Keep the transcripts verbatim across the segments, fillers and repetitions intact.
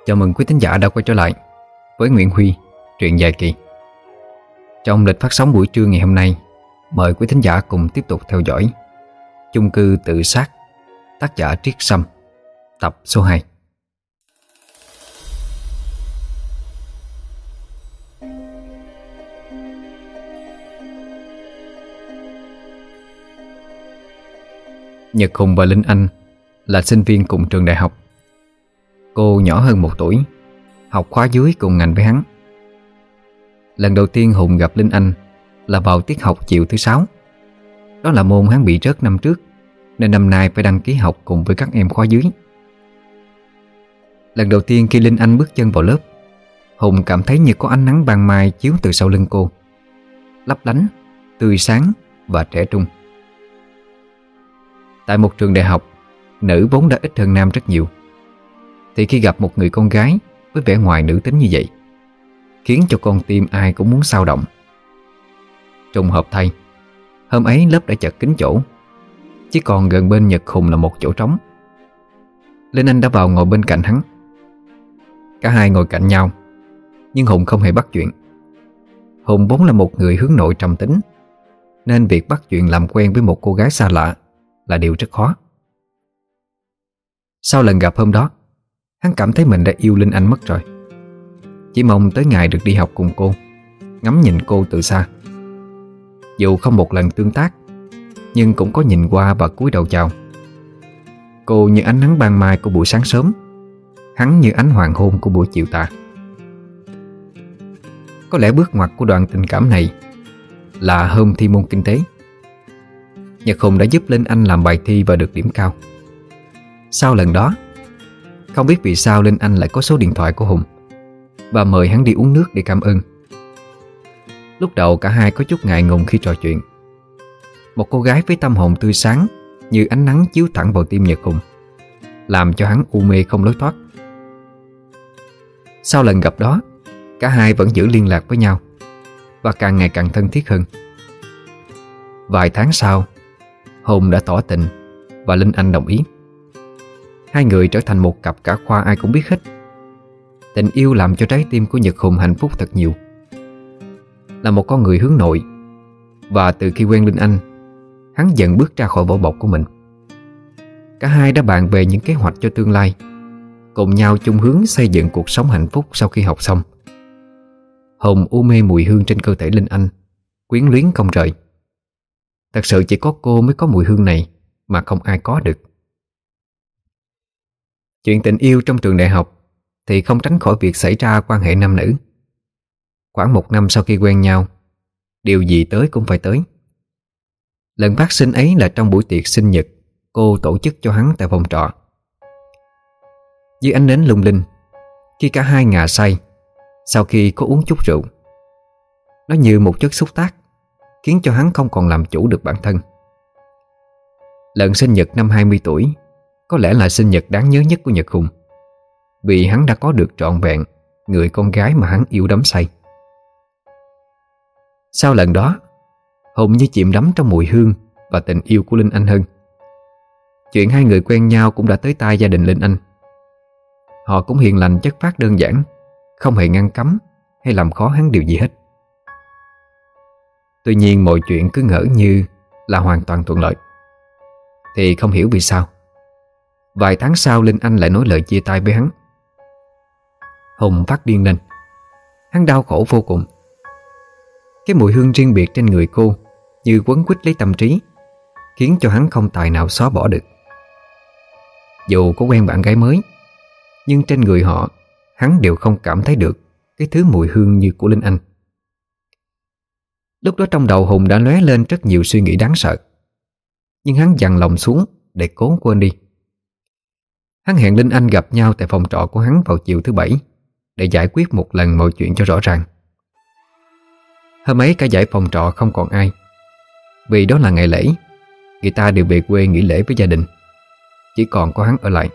Chào mừng quý thính giả đã quay trở lại với Nguyễn Huy, truyện dài kỳ. Trong lịch phát sóng buổi trưa ngày hôm nay, mời quý thính giả cùng tiếp tục theo dõi Chung cư tự sát, tác giả Triết Sâm, tập số hai. Nhật Hùng và Linh Anh là sinh viên cùng trường đại học. Cô nhỏ hơn một tuổi, học khóa dưới cùng ngành với hắn. Lần đầu tiên Hùng gặp Linh Anh là vào tiết học chiều thứ sáu. Đó là môn hắn bị rớt năm trước, nên năm nay phải đăng ký học cùng với các em khóa dưới. Lần đầu tiên khi Linh Anh bước chân vào lớp, Hùng cảm thấy như có ánh nắng ban mai chiếu từ sau lưng cô, lấp lánh, tươi sáng và trẻ trung. Tại một trường đại học, nữ vốn đã ít hơn nam rất nhiều, thì khi gặp một người con gái với vẻ ngoài nữ tính như vậy, khiến cho con tim ai cũng muốn xao động. Trùng hợp thay, hôm ấy lớp đã chật kín chỗ, chỉ còn gần bên Nhật Hùng là một chỗ trống. Linh Anh đã vào ngồi bên cạnh hắn. Cả hai ngồi cạnh nhau, nhưng Hùng không hề bắt chuyện. Hùng vốn là một người hướng nội trầm tính, nên việc bắt chuyện làm quen với một cô gái xa lạ là điều rất khó. Sau lần gặp hôm đó, hắn cảm thấy mình đã yêu Linh Anh mất rồi. Chỉ mong tới ngày được đi học cùng cô, ngắm nhìn cô từ xa. Dù không một lần tương tác, nhưng cũng có nhìn qua và cúi đầu chào. Cô như ánh nắng ban mai của buổi sáng sớm, hắn như ánh hoàng hôn của buổi chiều tà. Có lẽ bước ngoặt của đoạn tình cảm này là hôm thi môn kinh tế. Nhật Hùng đã giúp Linh Anh làm bài thi và được điểm cao. Sau lần đó, không biết vì sao Linh Anh lại có số điện thoại của Hùng và mời hắn đi uống nước để cảm ơn. Lúc đầu cả hai có chút ngại ngùng khi trò chuyện. Một cô gái với tâm hồn tươi sáng như ánh nắng chiếu thẳng vào tim Nhật Hùng, làm cho hắn u mê không lối thoát. Sau lần gặp đó, cả hai vẫn giữ liên lạc với nhau và càng ngày càng thân thiết hơn. Vài tháng sau, Hùng đã tỏ tình và Linh Anh đồng ý. Hai người trở thành một cặp cả khoa ai cũng biết hết. Tình yêu làm cho trái tim của Nhật Hùng hạnh phúc thật nhiều. Là một con người hướng nội, và từ khi quen Linh Anh, hắn dần bước ra khỏi vỏ bọc của mình. Cả hai đã bàn về những kế hoạch cho tương lai, cùng nhau chung hướng xây dựng cuộc sống hạnh phúc sau khi học xong. Hùng u mê mùi hương trên cơ thể Linh Anh, quyến luyến không rời. Thật sự chỉ có cô mới có mùi hương này, mà không ai có được. Chuyện tình yêu trong trường đại học thì không tránh khỏi việc xảy ra quan hệ nam nữ. Khoảng một năm sau khi quen nhau, điều gì tới cũng phải tới. Lần phát sinh ấy là trong buổi tiệc sinh nhật cô tổ chức cho hắn tại phòng trọ. Dưới ánh nến lung linh, khi cả hai ngà say sau khi có uống chút rượu, nó như một chất xúc tác, khiến cho hắn không còn làm chủ được bản thân. Lần sinh nhật năm hai mươi tuổi có lẽ là sinh nhật đáng nhớ nhất của Nhật Hùng, vì hắn đã có được trọn vẹn người con gái mà hắn yêu đắm say. Sau lần đó, Hùng như chìm đắm trong mùi hương và tình yêu của Linh Anh hơn. Chuyện hai người quen nhau cũng đã tới tai gia đình Linh Anh. Họ cũng hiền lành chất phác đơn giản, không hề ngăn cấm hay làm khó hắn điều gì hết. Tuy nhiên mọi chuyện cứ ngỡ như là hoàn toàn thuận lợi, thì không hiểu vì sao vài tháng sau Linh Anh lại nói lời chia tay với hắn. Hùng phát điên lên. Hắn đau khổ vô cùng. Cái mùi hương riêng biệt trên người cô như quấn quýt lấy tâm trí, khiến cho hắn không tài nào xóa bỏ được. Dù có quen bạn gái mới, nhưng trên người họ, hắn đều không cảm thấy được cái thứ mùi hương như của Linh Anh. Lúc đó trong đầu Hùng đã lóe lên rất nhiều suy nghĩ đáng sợ, nhưng hắn dằn lòng xuống để cố quên đi. Hắn hẹn Linh Anh gặp nhau tại phòng trọ của hắn vào chiều thứ bảy để giải quyết một lần mọi chuyện cho rõ ràng. Hôm ấy cả dãy phòng trọ không còn ai, vì đó là ngày lễ, người ta đều về quê nghỉ lễ với gia đình. Chỉ còn có hắn ở lại.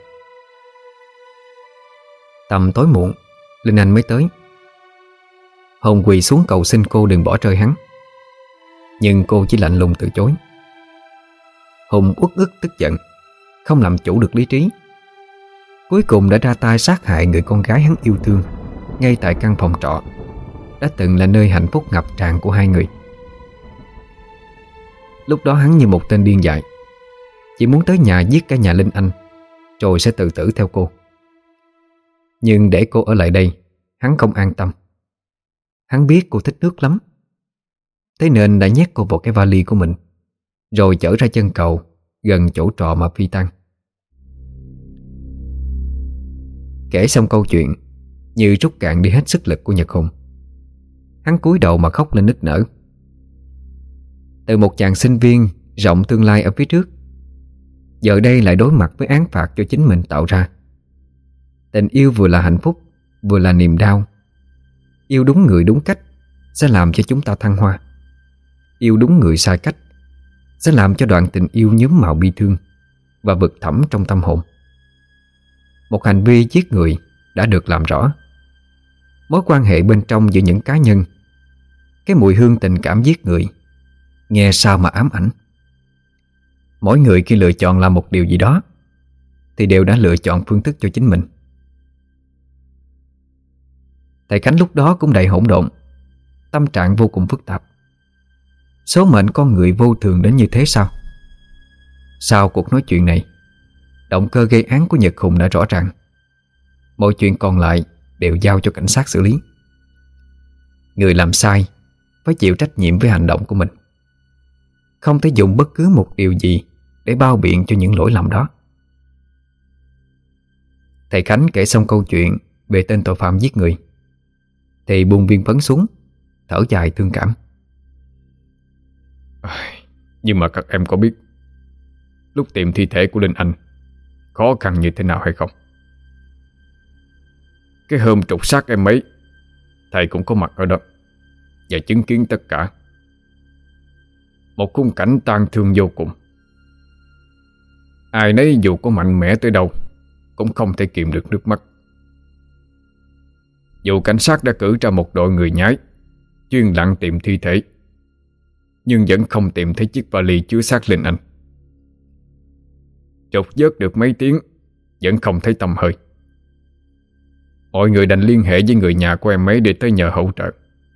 Tầm tối muộn, Linh Anh mới tới. Hùng quỳ xuống cầu xin cô đừng bỏ rơi hắn, nhưng cô chỉ lạnh lùng từ chối. Hùng uất ức tức giận, không làm chủ được lý trí. Cuối cuối cùng đã ra tay sát hại người con gái hắn yêu thương ngay tại căn phòng trọ đã từng là nơi hạnh phúc ngập tràn của hai người. Lúc đó hắn như một tên điên dại, chỉ muốn tới nhà giết cả nhà Linh Anh, rồi sẽ tự tử theo cô. Nhưng để cô ở lại đây, hắn không an tâm. Hắn biết cô thích nước lắm, thế nên đã nhét cô vào cái vali của mình, rồi chở ra chân cầu gần chỗ trọ mà phi tang. Kể xong câu chuyện, như rút cạn đi hết sức lực của Nhật Hùng. Hắn cúi đầu mà khóc lên nức nở. Từ một chàng sinh viên rộng tương lai ở phía trước, giờ đây lại đối mặt với án phạt cho chính mình tạo ra. Tình yêu vừa là hạnh phúc, vừa là niềm đau. Yêu đúng người đúng cách sẽ làm cho chúng ta thăng hoa. Yêu đúng người sai cách sẽ làm cho đoạn tình yêu nhuốm màu bi thương và vực thẳm trong tâm hồn. Một hành vi giết người đã được làm rõ. Mối quan hệ bên trong giữa những cá nhân, cái mùi hương tình cảm giết người, nghe sao mà ám ảnh. Mỗi người khi lựa chọn làm một điều gì đó thì đều đã lựa chọn phương thức cho chính mình. Thầy Khánh lúc đó cũng đầy hỗn độn, tâm trạng vô cùng phức tạp. Số mệnh con người vô thường đến như thế sao? Sau cuộc nói chuyện này, động cơ gây án của Nhật Hùng đã rõ ràng. Mọi chuyện còn lại đều giao cho cảnh sát xử lý. Người làm sai phải chịu trách nhiệm với hành động của mình, không thể dùng bất cứ một điều gì để bao biện cho những lỗi lầm đó. Thầy Khánh kể xong câu chuyện về tên tội phạm giết người thì buông viên phấn xuống, thở dài thương cảm. Nhưng mà các em có biết lúc tìm thi thể của Linh Anh khó khăn như thế nào hay không? Cái hôm trục xác em ấy, thầy cũng có mặt ở đó và chứng kiến tất cả. Một khung cảnh tang thương vô cùng. Ai nấy dù có mạnh mẽ tới đâu cũng không thể kìm được nước mắt. Dù cảnh sát đã cử ra một đội người nhái chuyên lặn tìm thi thể, nhưng vẫn không tìm thấy chiếc vali chứa xác Linh Anh. Trục vớt được mấy tiếng vẫn không thấy tăm hơi. Mọi người đành liên hệ với người nhà của em ấy để tới nhờ hỗ trợ.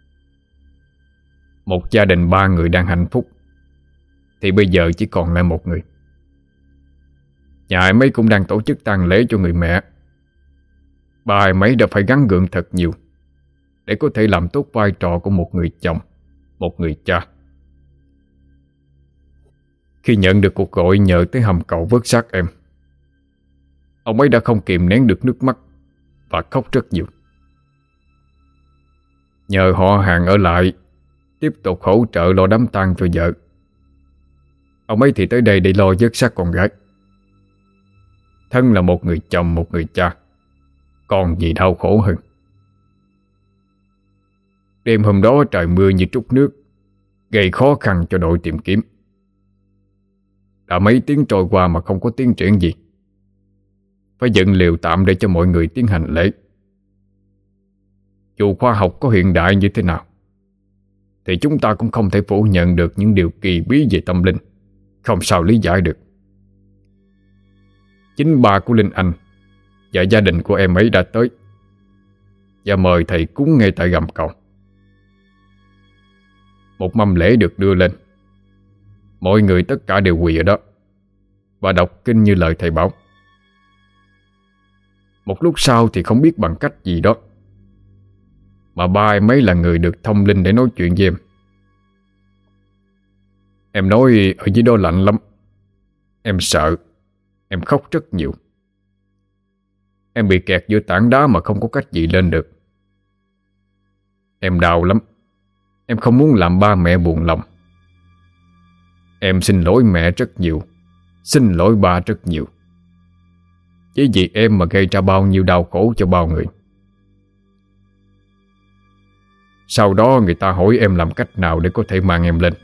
Một gia đình ba người đang hạnh phúc thì bây giờ chỉ còn lại một người. Nhà em ấy cũng đang tổ chức tang lễ cho người mẹ. Ba em ấy đã phải gắng gượng thật nhiều để có thể làm tốt vai trò của một người chồng, một người cha. Khi nhận được cuộc gọi nhờ tới hầm cầu vớt xác em, ông ấy đã không kìm nén được nước mắt và khóc rất nhiều. Nhờ họ hàng ở lại tiếp tục hỗ trợ lo đám tang cho vợ, ông ấy thì tới đây để lo vớt xác con gái. Thân là một người chồng, một người cha, còn gì đau khổ hơn. Đêm hôm đó trời mưa như trút nước, gây khó khăn cho đội tìm kiếm. Đã mấy tiếng trôi qua mà không có tiến triển gì. Phải dựng lều tạm để cho mọi người tiến hành lễ. Dù khoa học có hiện đại như thế nào thì chúng ta cũng không thể phủ nhận được những điều kỳ bí về tâm linh không sao lý giải được. Chính ba của Linh Anh và gia đình của em ấy đã tới và mời thầy cúng ngay tại gầm cầu. Một mâm lễ được đưa lên. Mọi người tất cả đều quỳ ở đó và đọc kinh như lời thầy bảo. Một lúc sau thì không biết bằng cách gì đó mà ba em ấy là người được thông linh để nói chuyện với em. Em nói ở dưới đó lạnh lắm. Em sợ. Em khóc rất nhiều. Em bị kẹt giữa tảng đá mà không có cách gì lên được. Em đau lắm. Em không muốn làm ba mẹ buồn lòng. Em xin lỗi mẹ rất nhiều, xin lỗi ba rất nhiều. Chỉ vì em mà gây ra bao nhiêu đau khổ cho bao người. Sau đó người ta hỏi em làm cách nào để có thể mang em lên.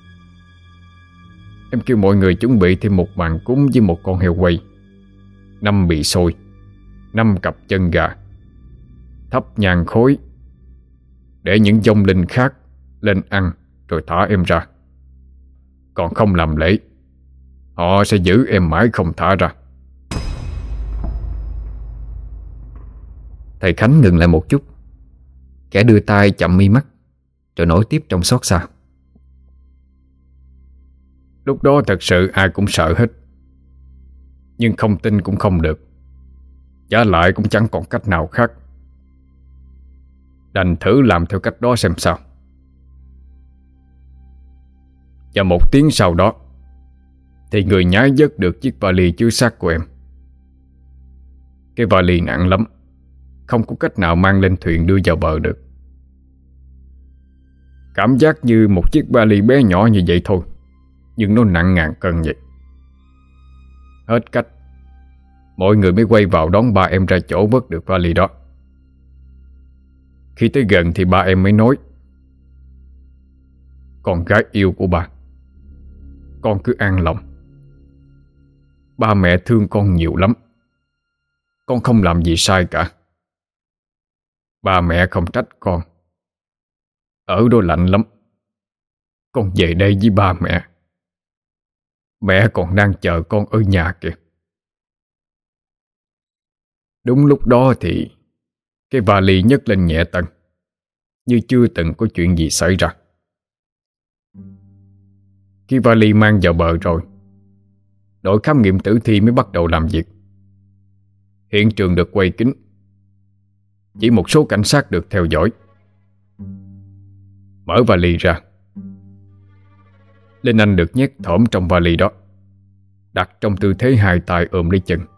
Em kêu mọi người chuẩn bị thêm một màn cúng với một con heo quay, năm bì xôi, năm cặp chân gà, thắp nhang khối, để những vong linh khác lên ăn rồi thả em ra. Còn không làm lễ, họ sẽ giữ em mãi không thả ra. Thầy Khánh ngừng lại một chút, kẻ đưa tay chậm mi mắt, rồi nói tiếp trong xót xa. Lúc đó thật sự ai cũng sợ hết, nhưng không tin cũng không được, trả lại cũng chẳng còn cách nào khác, đành thử làm theo cách đó xem sao. Và một tiếng sau đó thì người nhái vớt được chiếc vali chứa xác của em. Cái vali nặng lắm, không có cách nào mang lên thuyền đưa vào bờ được. Cảm giác như một chiếc vali bé nhỏ như vậy thôi, nhưng nó nặng ngàn cân vậy. Hết cách, mọi người mới quay vào đón ba em ra chỗ vớt được vali đó. Khi tới gần thì ba em mới nói: "Con gái yêu của ba, con cứ an lòng. Ba mẹ thương con nhiều lắm, con không làm gì sai cả. Ba mẹ không trách con. Ở đó lạnh lắm, con về đây với ba mẹ. Mẹ còn đang chờ con ở nhà kìa." Đúng lúc đó thì cái vali nhấc lên nhẹ tần, như chưa từng có chuyện gì xảy ra. Khi vali mang vào bờ rồi, đội khám nghiệm tử thi mới bắt đầu làm việc. Hiện trường được quay kín, chỉ một số cảnh sát được theo dõi. Mở vali ra, Linh Anh được nhét thõm trong vali đó, đặt trong tư thế hai tay ôm lấy chân.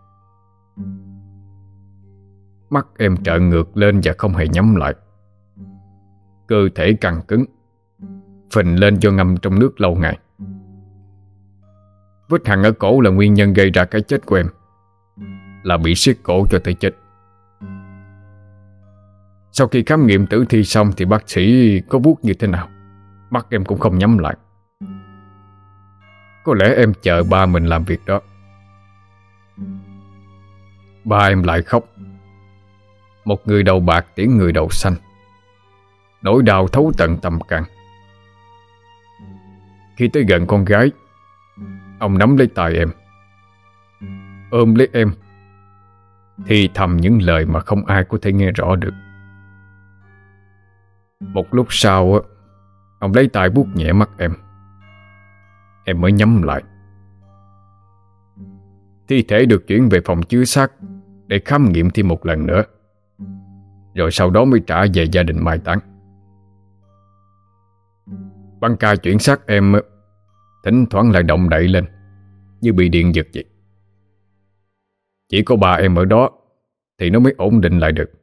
Mắt em trợn ngược lên và không hề nhắm lại. Cơ thể căng cứng, phình lên do ngâm trong nước lâu ngày. Vết hằn ở cổ là nguyên nhân gây ra cái chết của em, là bị siết cổ cho tới chết. Sau khi khám nghiệm tử thi xong thì bác sĩ có vuốt như thế nào, mắt em cũng không nhắm lại. Có lẽ em chờ ba mình làm việc đó. Ba em lại khóc. Một người đầu bạc tiễn người đầu xanh. Nỗi đau thấu tận tâm can. Khi tới gần con gái, ông nắm lấy tay em, ôm lấy em, thì thầm những lời mà không ai có thể nghe rõ được. Một lúc sau, ông lấy tay vuốt nhẹ mắt em. Em mới nhắm lại. Thi thể được chuyển về phòng chứa xác để khám nghiệm thêm một lần nữa, rồi sau đó mới trả về gia đình mai táng. Băng ca chuyển xác em thỉnh thoảng lại động đậy lên, như bị điện giật vậy. Chỉ có ba em ở đó thì nó mới ổn định lại được.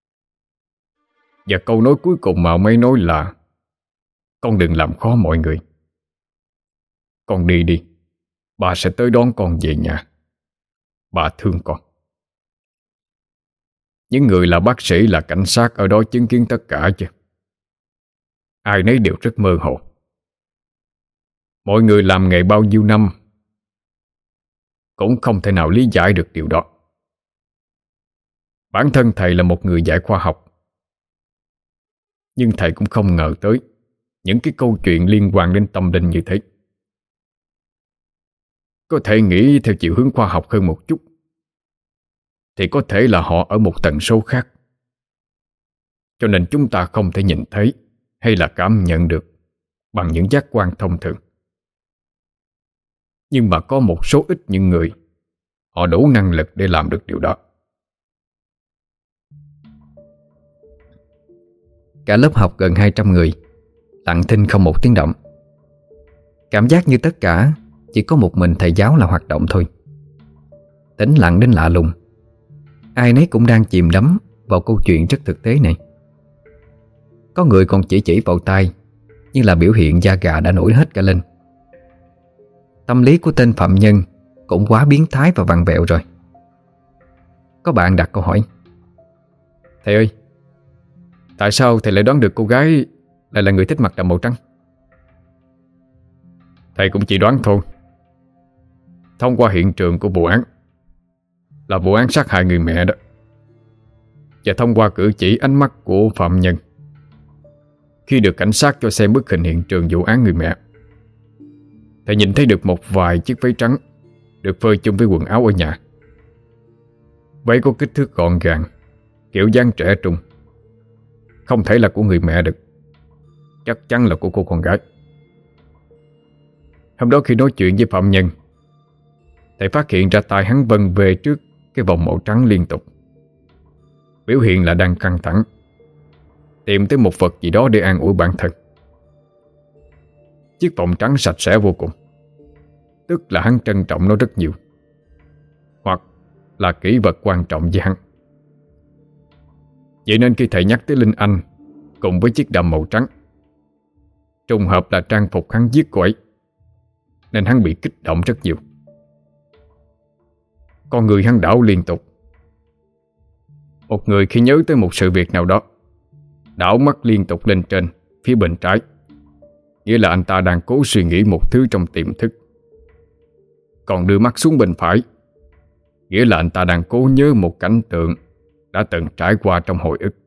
Và câu nói cuối cùng mà ông ấy nói là: "Con đừng làm khó mọi người. Con đi đi, bà sẽ tới đón con về nhà. Bà thương con." Những người là bác sĩ, là cảnh sát ở đó chứng kiến tất cả chứ. Ai nấy đều rất mơ hồ. Mọi người làm nghề bao nhiêu năm cũng không thể nào lý giải được điều đó. Bản thân thầy là một người dạy khoa học, nhưng thầy cũng không ngờ tới những cái câu chuyện liên quan đến tâm linh như thế. Có thể nghĩ theo chiều hướng khoa học hơn một chút, thì có thể là họ ở một tần số khác, cho nên chúng ta không thể nhìn thấy hay là cảm nhận được bằng những giác quan thông thường. Nhưng mà có một số ít những người, họ đủ năng lực để làm được điều đó. Cả lớp học gần hai trăm người lặng thinh không một tiếng động. Cảm giác như tất cả chỉ có một mình thầy giáo là hoạt động thôi. Tĩnh lặng đến lạ lùng. Ai nấy cũng đang chìm đắm vào câu chuyện rất thực tế này. Có người còn chỉ chỉ vào tay, như là biểu hiện da gà đã nổi hết cả lên. Tâm lý của tên phạm nhân cũng quá biến thái và vặn vẹo rồi. Có bạn đặt câu hỏi: "Thầy ơi, tại sao thầy lại đoán được cô gái lại là người thích mặc đầm màu trắng?" Thầy cũng chỉ đoán thôi. Thông qua hiện trường của vụ án, là vụ án sát hại người mẹ đó, và thông qua cử chỉ ánh mắt của phạm nhân khi được cảnh sát cho xem bức hình hiện trường vụ án người mẹ, thầy nhìn thấy được một vài chiếc váy trắng được phơi chung với quần áo ở nhà. Váy có kích thước gọn gàng, kiểu dáng trẻ trung, không thể là của người mẹ được, chắc chắn là của cô con gái. Hôm đó khi nói chuyện với phạm nhân, thầy phát hiện ra tay hắn vân về trước cái vòng màu trắng liên tục, biểu hiện là đang căng thẳng, tìm tới một vật gì đó để an ủi bản thân. Chiếc vòng trắng sạch sẽ vô cùng, tức là hắn trân trọng nó rất nhiều, hoặc là kỷ vật quan trọng với hắn. Vậy nên khi thầy nhắc tới Linh Anh cùng với chiếc đầm màu trắng, trùng hợp là trang phục hắn giết cô ấy, nên hắn bị kích động rất nhiều. Con người hắn đảo liên tục. Một người khi nhớ tới một sự việc nào đó, đảo mắt liên tục lên trên phía bên trái, nghĩa là anh ta đang cố suy nghĩ một thứ trong tiềm thức. Còn đưa mắt xuống bên phải, nghĩa là anh ta đang cố nhớ một cảnh tượng đã từng trải qua trong hồi ức.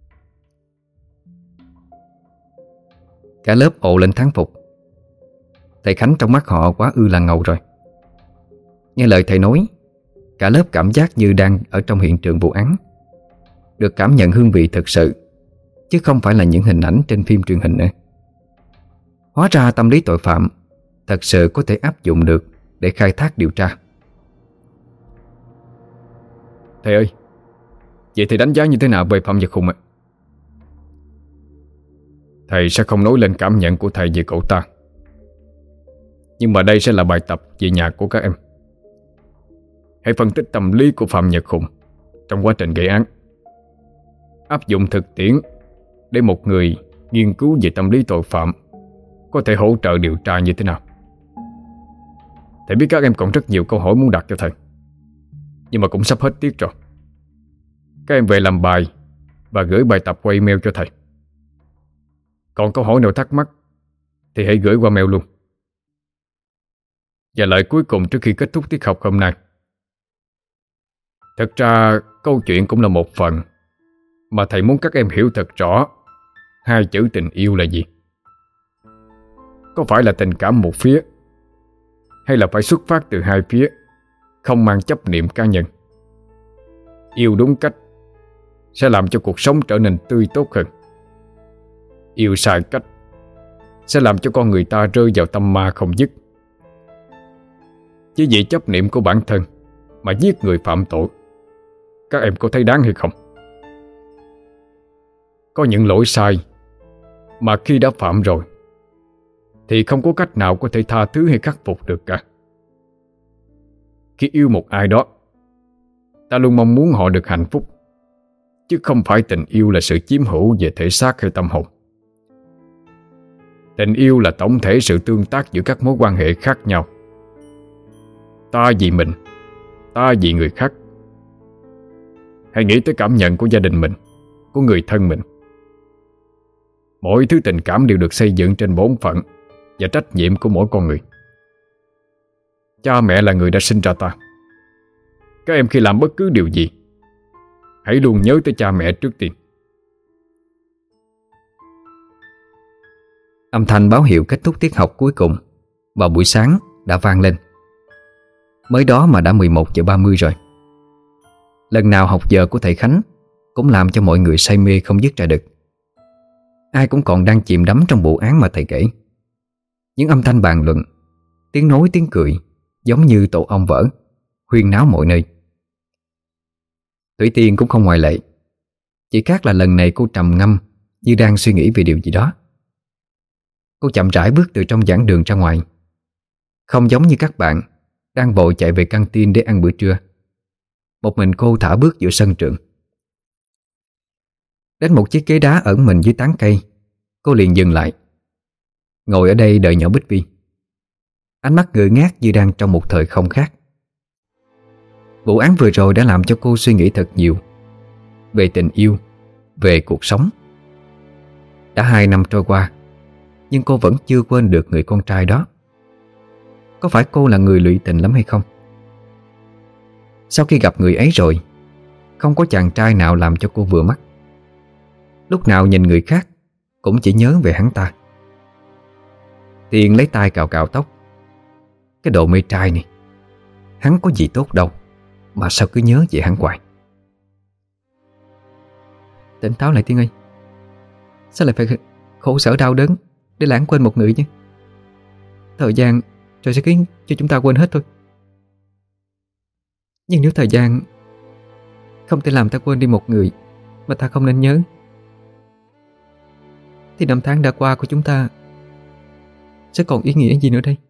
Cả lớp ồ lên thán phục. Thầy Khánh trong mắt họ quá ư là ngầu rồi. Nghe lời thầy nói, cả lớp cảm giác như đang ở trong hiện trường vụ án, được cảm nhận hương vị thực sự, chứ không phải là những hình ảnh trên phim truyền hình nữa. Hóa ra tâm lý tội phạm thật sự có thể áp dụng được để khai thác điều tra. Thầy ơi, vậy thầy đánh giá như thế nào về Phạm Nhật Hùng ạ? Thầy sẽ không nói lên cảm nhận của thầy về cậu ta, nhưng mà đây sẽ là bài tập về nhà của các em. Hãy phân tích tâm lý của Phạm Nhật Hùng trong quá trình gây án, áp dụng thực tiễn để một người nghiên cứu về tâm lý tội phạm có thể hỗ trợ điều tra như thế nào. Thầy biết các em còn rất nhiều câu hỏi muốn đặt cho thầy, nhưng mà cũng sắp hết tiết rồi. Các em về làm bài và gửi bài tập qua email cho thầy. Còn câu hỏi nào thắc mắc thì hãy gửi qua mail luôn. Và lời cuối cùng trước khi kết thúc tiết học hôm nay. Thật ra câu chuyện cũng là một phần mà thầy muốn các em hiểu thật rõ hai chữ tình yêu là gì. Có phải là tình cảm một phía, hay là phải xuất phát từ hai phía, không mang chấp niệm cá nhân. Yêu đúng cách sẽ làm cho cuộc sống trở nên tươi tốt hơn. Yêu sai cách sẽ làm cho con người ta rơi vào tâm ma không dứt. Chỉ vì chấp niệm của bản thân mà giết người phạm tội, các em có thấy đáng hay không? Có những lỗi sai mà khi đã phạm rồi thì không có cách nào có thể tha thứ hay khắc phục được cả. Khi yêu một ai đó, ta luôn mong muốn họ được hạnh phúc, chứ không phải tình yêu là sự chiếm hữu về thể xác hay tâm hồn. Tình yêu là tổng thể sự tương tác giữa các mối quan hệ khác nhau. Ta vì mình, ta vì người khác. Hãy nghĩ tới cảm nhận của gia đình mình, của người thân mình. Mỗi thứ tình cảm đều được xây dựng trên bổn phận và trách nhiệm của mỗi con người. Cha mẹ là người đã sinh ra ta. Các em khi làm bất cứ điều gì, hãy luôn nhớ tới cha mẹ trước tiên. Âm thanh báo hiệu kết thúc tiết học cuối cùng vào buổi sáng đã vang lên. Mới đó mà đã mười một giờ ba mươi rồi. Lần nào học giờ của thầy Khánh cũng làm cho mọi người say mê không dứt ra được. Ai cũng còn đang chìm đắm trong vụ án mà thầy kể. Những âm thanh bàn luận, tiếng nói tiếng cười giống như tổ ong vỡ, huyên náo mọi nơi. Thủy Tiên cũng không ngoại lệ. Chỉ khác là lần này cô trầm ngâm, như đang suy nghĩ về điều gì đó. Cô chậm rãi bước từ trong giảng đường ra ngoài. Không giống như các bạn đang vội chạy về căng tin để ăn bữa trưa. Một mình cô thả bước giữa sân trường. Đến một chiếc ghế đá ẩn mình dưới tán cây, cô liền dừng lại, ngồi ở đây đợi nhỏ Bích Vi. Ánh mắt ngơ ngác như đang trong một thời không khác. Vụ án vừa rồi đã làm cho cô suy nghĩ thật nhiều về tình yêu, về cuộc sống. Đã hai năm trôi qua, nhưng cô vẫn chưa quên được người con trai đó. Có phải cô là người lụy tình lắm hay không? Sau khi gặp người ấy rồi, không có chàng trai nào làm cho cô vừa mắt. Lúc nào nhìn người khác cũng chỉ nhớ về hắn ta. Tiên lấy tay cào cào tóc. Cái đồ mê trai này, hắn có gì tốt đâu mà sao cứ nhớ về hắn hoài. Tỉnh táo lại Tiên ơi. Sao lại phải khổ sở đau đớn để lãng quên một người chứ? Thời gian rồi sẽ khiến cho chúng ta quên hết thôi. Nhưng nếu thời gian không thể làm ta quên đi một người mà ta không nên nhớ, thì năm tháng đã qua của chúng ta sẽ còn ý nghĩa gì nữa đây?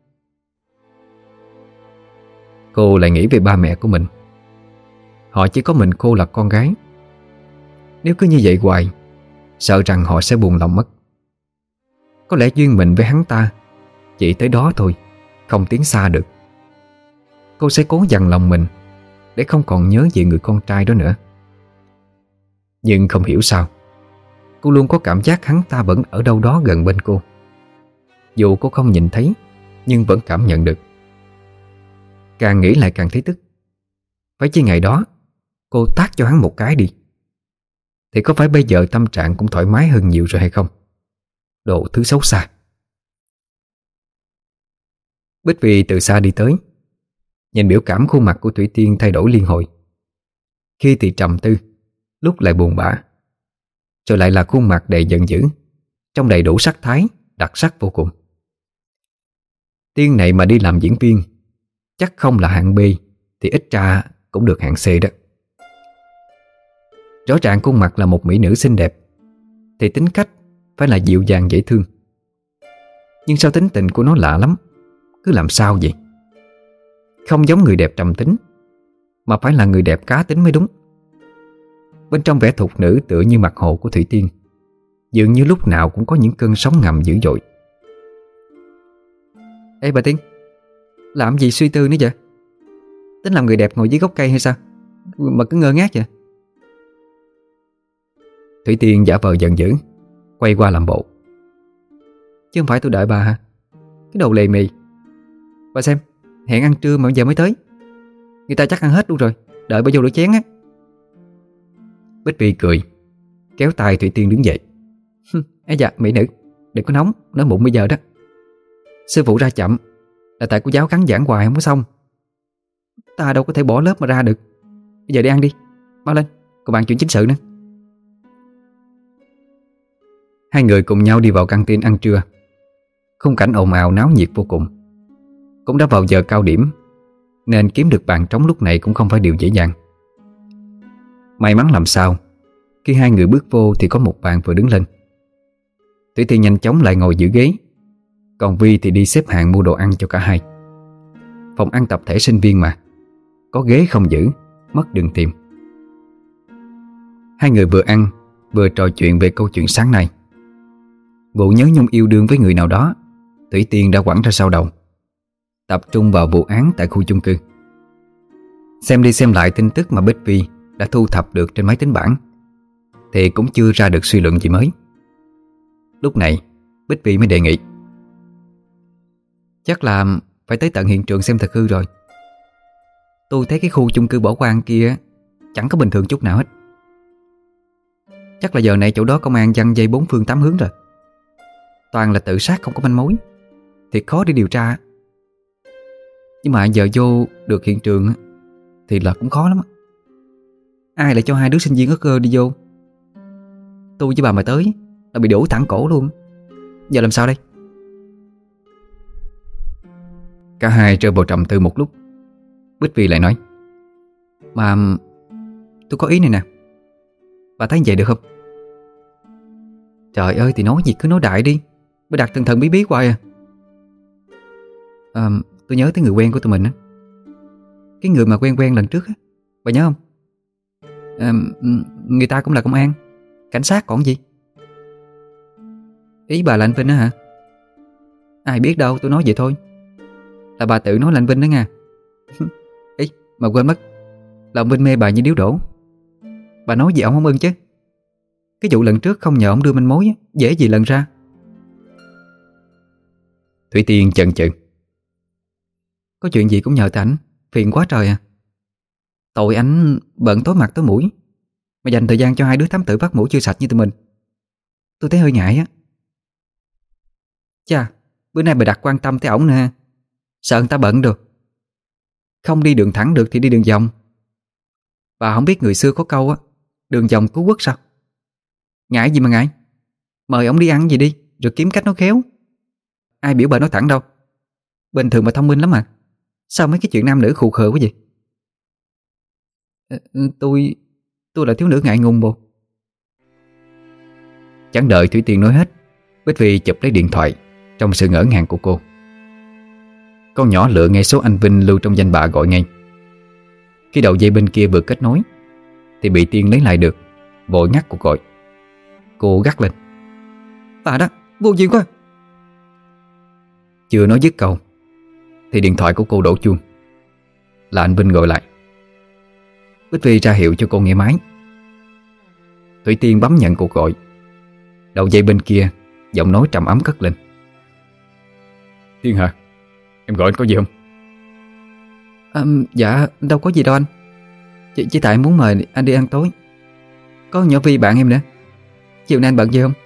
Cô lại nghĩ về ba mẹ của mình. Họ chỉ có mình cô là con gái. Nếu cứ như vậy hoài, sợ rằng họ sẽ buồn lòng mất. Có lẽ duyên mình với hắn ta chỉ tới đó thôi, không tiến xa được. Cô sẽ cố dằn lòng mình để không còn nhớ về người con trai đó nữa. Nhưng không hiểu sao, cô luôn có cảm giác hắn ta vẫn ở đâu đó gần bên cô. Dù cô không nhìn thấy, nhưng vẫn cảm nhận được. Càng nghĩ lại càng thấy tức. Phải chi ngày đó cô tát cho hắn một cái đi, thì có phải bây giờ tâm trạng cũng thoải mái hơn nhiều rồi hay không? Đồ thứ xấu xa. Bích Vy từ xa đi tới, nhìn biểu cảm khuôn mặt của Thủy Tiên thay đổi liên hồi. Khi thì trầm tư, lúc lại buồn bã, rồi lại là khuôn mặt đầy giận dữ, trong đầy đủ sắc thái, đặc sắc vô cùng. Tiên này mà đi làm diễn viên, chắc không là hạng B thì ít ra cũng được hạng C đó. Rõ ràng khuôn mặt là một mỹ nữ xinh đẹp, thì tính cách phải là dịu dàng dễ thương. Nhưng sao tính tình của nó lạ lắm, cứ làm sao vậy? Không giống người đẹp trầm tính, mà phải là người đẹp cá tính mới đúng. Bên trong vẻ thục nữ tựa như mặt hồ của Thủy Tiên, dường như lúc nào cũng có những cơn sóng ngầm dữ dội. Ê bà Tiên, làm gì suy tư nữa vậy? Tính làm người đẹp ngồi dưới gốc cây hay sao mà cứ ngơ ngác vậy? Thủy Tiên giả vờ giận dữ, quay qua làm bộ. Chứ không phải tôi đợi bà hả? Cái đầu lề mì. Bà xem, hẹn ăn trưa mà giờ mới tới. Người ta chắc ăn hết luôn rồi, đợi bà vô rửa chén á. Bích Vy cười, kéo tay Thủy Tiên đứng dậy. Ê dạ, mỹ nữ, đừng có nóng, nói bụng bây giờ đó. Sư phụ ra chậm là tại cô giáo cắn giảng hoài không có xong. Ta đâu có thể bỏ lớp mà ra được. Bây giờ đi ăn đi, mau lên, còn bàn chuyện chính sự nữa. Hai người cùng nhau đi vào căng tin ăn trưa. Khung cảnh ồn ào náo nhiệt vô cùng. Cũng đã vào giờ cao điểm, nên kiếm được bàn trống lúc này cũng không phải điều dễ dàng. May mắn làm sao, khi hai người bước vô thì có một bàn vừa đứng lên. Thủy Tiên nhanh chóng lại ngồi giữ ghế, còn Vi thì đi xếp hàng mua đồ ăn cho cả hai. Phòng ăn tập thể sinh viên mà, có ghế không giữ, mất đường tìm. Hai người vừa ăn vừa trò chuyện về câu chuyện sáng nay. Vụ nhớ nhung yêu đương với người nào đó, Thủy Tiên đã quẳng ra sau đầu, tập trung vào vụ án tại khu chung cư. Xem đi xem lại tin tức mà Bích Vy đã thu thập được trên máy tính bảng, thì cũng chưa ra được suy luận gì mới. Lúc này Bích Vy mới đề nghị: chắc là phải tới tận hiện trường xem thật hư rồi. Tôi thấy cái khu chung cư bỏ hoang kia chẳng có bình thường chút nào hết. Chắc là giờ này chỗ đó công an giăng dây bốn phương tám hướng rồi. Toàn là tự sát không có manh mối, thiệt khó để điều tra. Nhưng mà giờ vô được hiện trường thì là cũng khó lắm. Ai lại cho hai đứa sinh viên ớt cơ đi vô? Tôi với bà mà tới là bị đổ thẳng cổ luôn. Giờ làm sao đây? Cả hai rơi vào trầm tư một lúc. Bích Vy lại nói: Mà tôi có ý này nè, bà thấy vậy được không? Trời ơi, thì nói gì cứ nói đại đi, bà đặt thần thần bí bí hoài à. à Tôi nhớ tới người quen của tụi mình á, cái người mà quen quen lần trước á, bà nhớ không? à, Người ta cũng là công an, cảnh sát còn gì. Ý bà là anh Vinh á hả? Ai biết đâu, tôi nói vậy thôi. Là bà tự nói là anh Vinh đó nha. Ý, mà quên mất là ông Vinh mê bà như điếu đổ. Bà nói gì ông không ưng chứ? Cái vụ lần trước không nhờ ông đưa manh mối, dễ gì lần ra. Thủy Tiên chần chừ: có chuyện gì cũng nhờ tới ảnh, phiền quá trời à. Tội ảnh bận tối mặt tối mũi, mà dành thời gian cho hai đứa thám tử bắt mũi chưa sạch như tụi mình. Tôi thấy hơi ngại á. Chà, bữa nay bà đặt quan tâm tới ổng nè, sợ người ta bận được. Không đi đường thẳng được thì đi đường vòng. Bà không biết người xưa có câu á, đường vòng cứu quốc sao? Ngại gì mà ngại. Mời ông đi ăn gì đi, rồi kiếm cách nói khéo. Ai biểu bà nói thẳng đâu. Bình thường bà thông minh lắm mà. Sao mấy cái chuyện nam nữ khù khờ quá vậy? Ờ, Tôi Tôi là thiếu nữ ngại ngùng bộ. Chẳng đợi Thủy Tiên nói hết, Bích Vy chụp lấy điện thoại trong sự ngỡ ngàng của cô. Con nhỏ lựa ngay số anh Vinh lưu trong danh bạ gọi ngay. Khi đầu dây bên kia vừa kết nối thì bị Tiên lấy lại được, vội ngắt cuộc gọi. Cô gắt lên: Bà đó, vô duyên quá. Chưa nói dứt câu thì điện thoại của cô đổ chuông. Là anh Vinh gọi lại. Bích Vy ra hiệu cho cô nghe máy. Thủy Tiên bấm nhận cuộc gọi. Đầu dây bên kia giọng nói trầm ấm cất lên: Tiên hả? Em gọi anh có gì không? à, Dạ đâu có gì đâu anh. Chỉ, chỉ tại muốn mời anh đi ăn tối. Có nhỏ Vi bạn em nữa. Chiều nay anh bận gì không?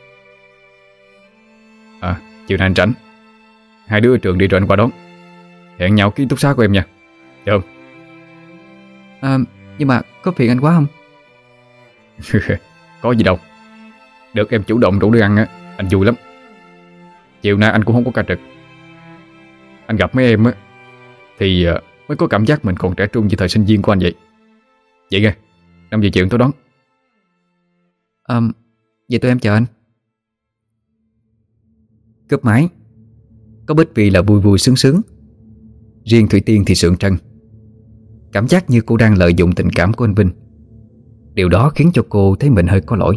À, chiều nay anh rảnh. Hai đứa ở trường đi rồi anh qua đón. Hẹn nhau ký túc xá của em nha. Được không? à, Nhưng mà có phiền anh quá không? Có gì đâu. Được em chủ động rủ đi ăn á, anh vui lắm. Chiều nay anh cũng không có ca trực. Anh gặp mấy em á thì uh, mới có cảm giác mình còn trẻ trung như thời sinh viên của anh vậy. Vậy nghe, năm giờ chiều tôi đón. à, Vậy tụi em chờ anh. Cúp máy. Có Bích Vy là vui vui sướng sướng. Riêng Thủy Tiên thì sượng trân. Cảm giác như cô đang lợi dụng tình cảm của anh Vinh. Điều đó khiến cho cô thấy mình hơi có lỗi.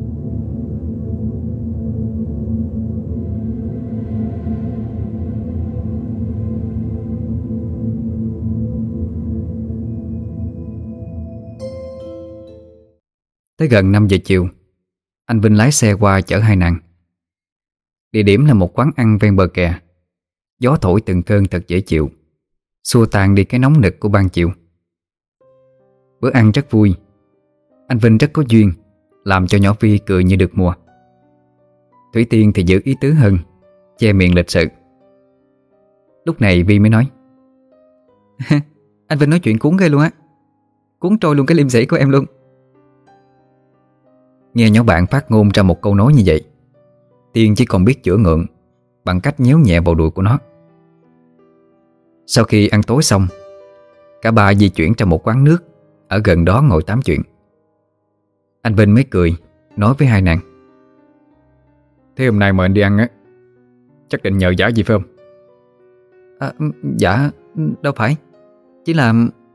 Tới gần năm giờ chiều, anh Vinh lái xe qua chở hai nàng. Địa điểm là một quán ăn ven bờ kè. Gió thổi từng cơn thật dễ chịu, xua tan đi cái nóng nực của ban chiều. Bữa ăn rất vui. Anh Vinh rất có duyên, làm cho nhỏ Vi cười như được mùa. Thủy Tiên thì giữ ý tứ hơn, che miệng lịch sự. Lúc này Vi mới nói: Anh Vinh nói chuyện cuốn ghê luôn á. Cuốn trôi luôn cái liêm sĩ của em luôn. Nghe nhỏ bạn phát ngôn ra một câu nói như vậy, Tiên chỉ còn biết chữa ngượng bằng cách nhéo nhẹ vào đùi của nó. Sau khi ăn tối xong, cả ba di chuyển ra một quán nước ở gần đó ngồi tám chuyện. Anh Vinh mới cười, nói với hai nàng: Thế hôm nay mời anh đi ăn á, chắc định nhờ vả gì phải không? à, Dạ đâu phải. Chỉ là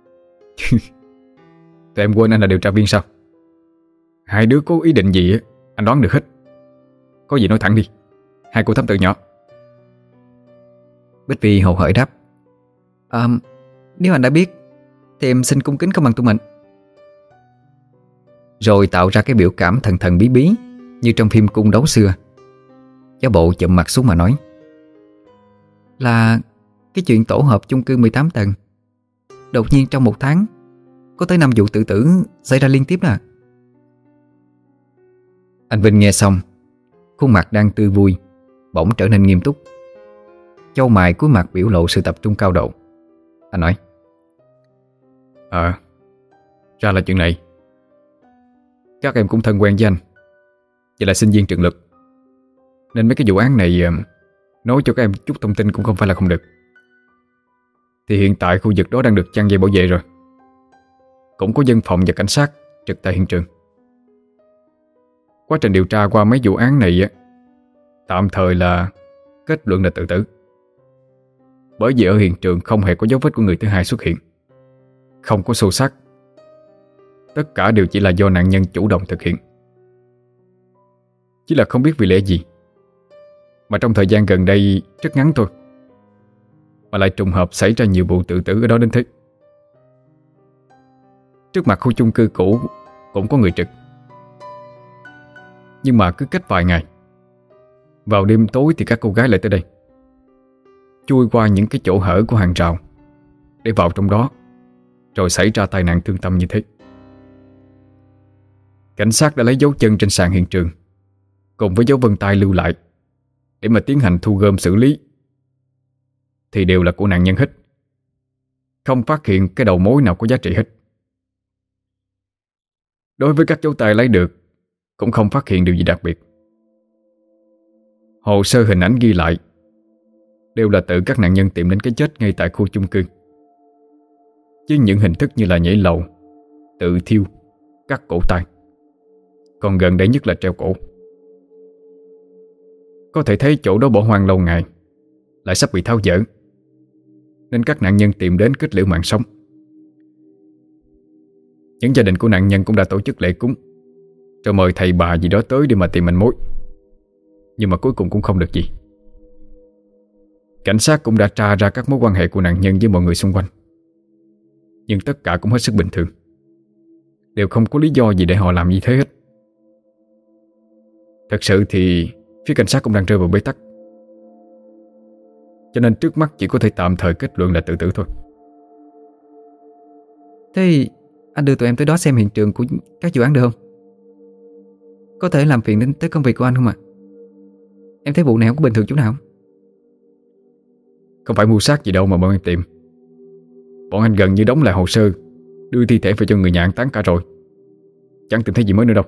Tụi em quên anh là điều tra viên sao? Hai đứa có ý định gì á, anh đoán được hết. Có gì nói thẳng đi. Hai cô thám tử nhỏ. Bích Vy hồ hởi đáp: à, Nếu anh đã biết thì em xin cung kính không bằng tuân mệnh. Rồi tạo ra cái biểu cảm thần thần bí bí như trong phim cung đấu xưa. Giả bộ chụm mặt xuống mà nói: Là cái chuyện tổ hợp chung cư mười tám tầng, đột nhiên trong một tháng có tới năm vụ tự tử xảy ra liên tiếp đó. Anh Vinh nghe xong, khuôn mặt đang tươi vui bỗng trở nên nghiêm túc. Châu mày cuối mặt biểu lộ sự tập trung cao độ. Anh nói: Ờ, ra là chuyện này. Các em cũng thân quen với anh. Vậy là sinh viên trường lực, nên mấy cái vụ án này nói cho các em chút thông tin cũng không phải là không được. Thì hiện tại khu vực đó đang được chăng dây bảo vệ rồi. Cũng có dân phòng và cảnh sát trực tại hiện trường. Quá trình điều tra qua mấy vụ án này tạm thời là kết luận là tự tử. Bởi vì ở hiện trường không hề có dấu vết của người thứ hai xuất hiện, không có xô xát. Tất cả đều chỉ là do nạn nhân chủ động thực hiện. Chỉ là không biết vì lẽ gì mà trong thời gian gần đây rất ngắn thôi mà lại trùng hợp xảy ra nhiều vụ tự tử ở đó đến thế. Trước mặt khu chung cư cũ cũng có người trực, nhưng mà cứ cách vài ngày, vào đêm tối thì các cô gái lại tới đây, chui qua những cái chỗ hở của hàng rào để vào trong đó, rồi xảy ra tai nạn thương tâm như thế. Cảnh sát đã lấy dấu chân trên sàn hiện trường cùng với dấu vân tay lưu lại để mà tiến hành thu gom xử lý, thì đều là của nạn nhân hết. Không phát hiện cái đầu mối nào có giá trị hết. Đối với các dấu tay lấy được, cũng không phát hiện điều gì đặc biệt. Hồ sơ hình ảnh ghi lại đều là tự các nạn nhân tìm đến cái chết ngay tại khu chung cư, chứ những hình thức như là nhảy lầu, tự thiêu, cắt cổ tay, còn gần đây nhất là treo cổ. Có thể thấy chỗ đó bỏ hoang lâu ngày, lại sắp bị tháo dỡ, nên các nạn nhân tìm đến kết liễu mạng sống. Những gia đình của nạn nhân cũng đã tổ chức lễ cúng, rồi mời thầy bà gì đó tới để mà tìm manh mối. Nhưng mà cuối cùng cũng không được gì. Cảnh sát cũng đã tra ra các mối quan hệ của nạn nhân với mọi người xung quanh, nhưng tất cả cũng hết sức bình thường, đều không có lý do gì để họ làm như thế hết. Thật sự thì phía cảnh sát cũng đang rơi vào bế tắc, cho nên trước mắt chỉ có thể tạm thời kết luận là tự tử thôi. Thế anh đưa tụi em tới đó xem hiện trường của các vụ án được không? Có thể làm phiền đến tới công việc của anh không ạ? Em thấy vụ này không có bình thường chút nào. Không phải mưu sát gì đâu mà bọn em tìm. Bọn anh gần như đóng lại hồ sơ, đưa thi thể về cho người nhà an táng cả rồi, chẳng tìm thấy gì mới nữa đâu.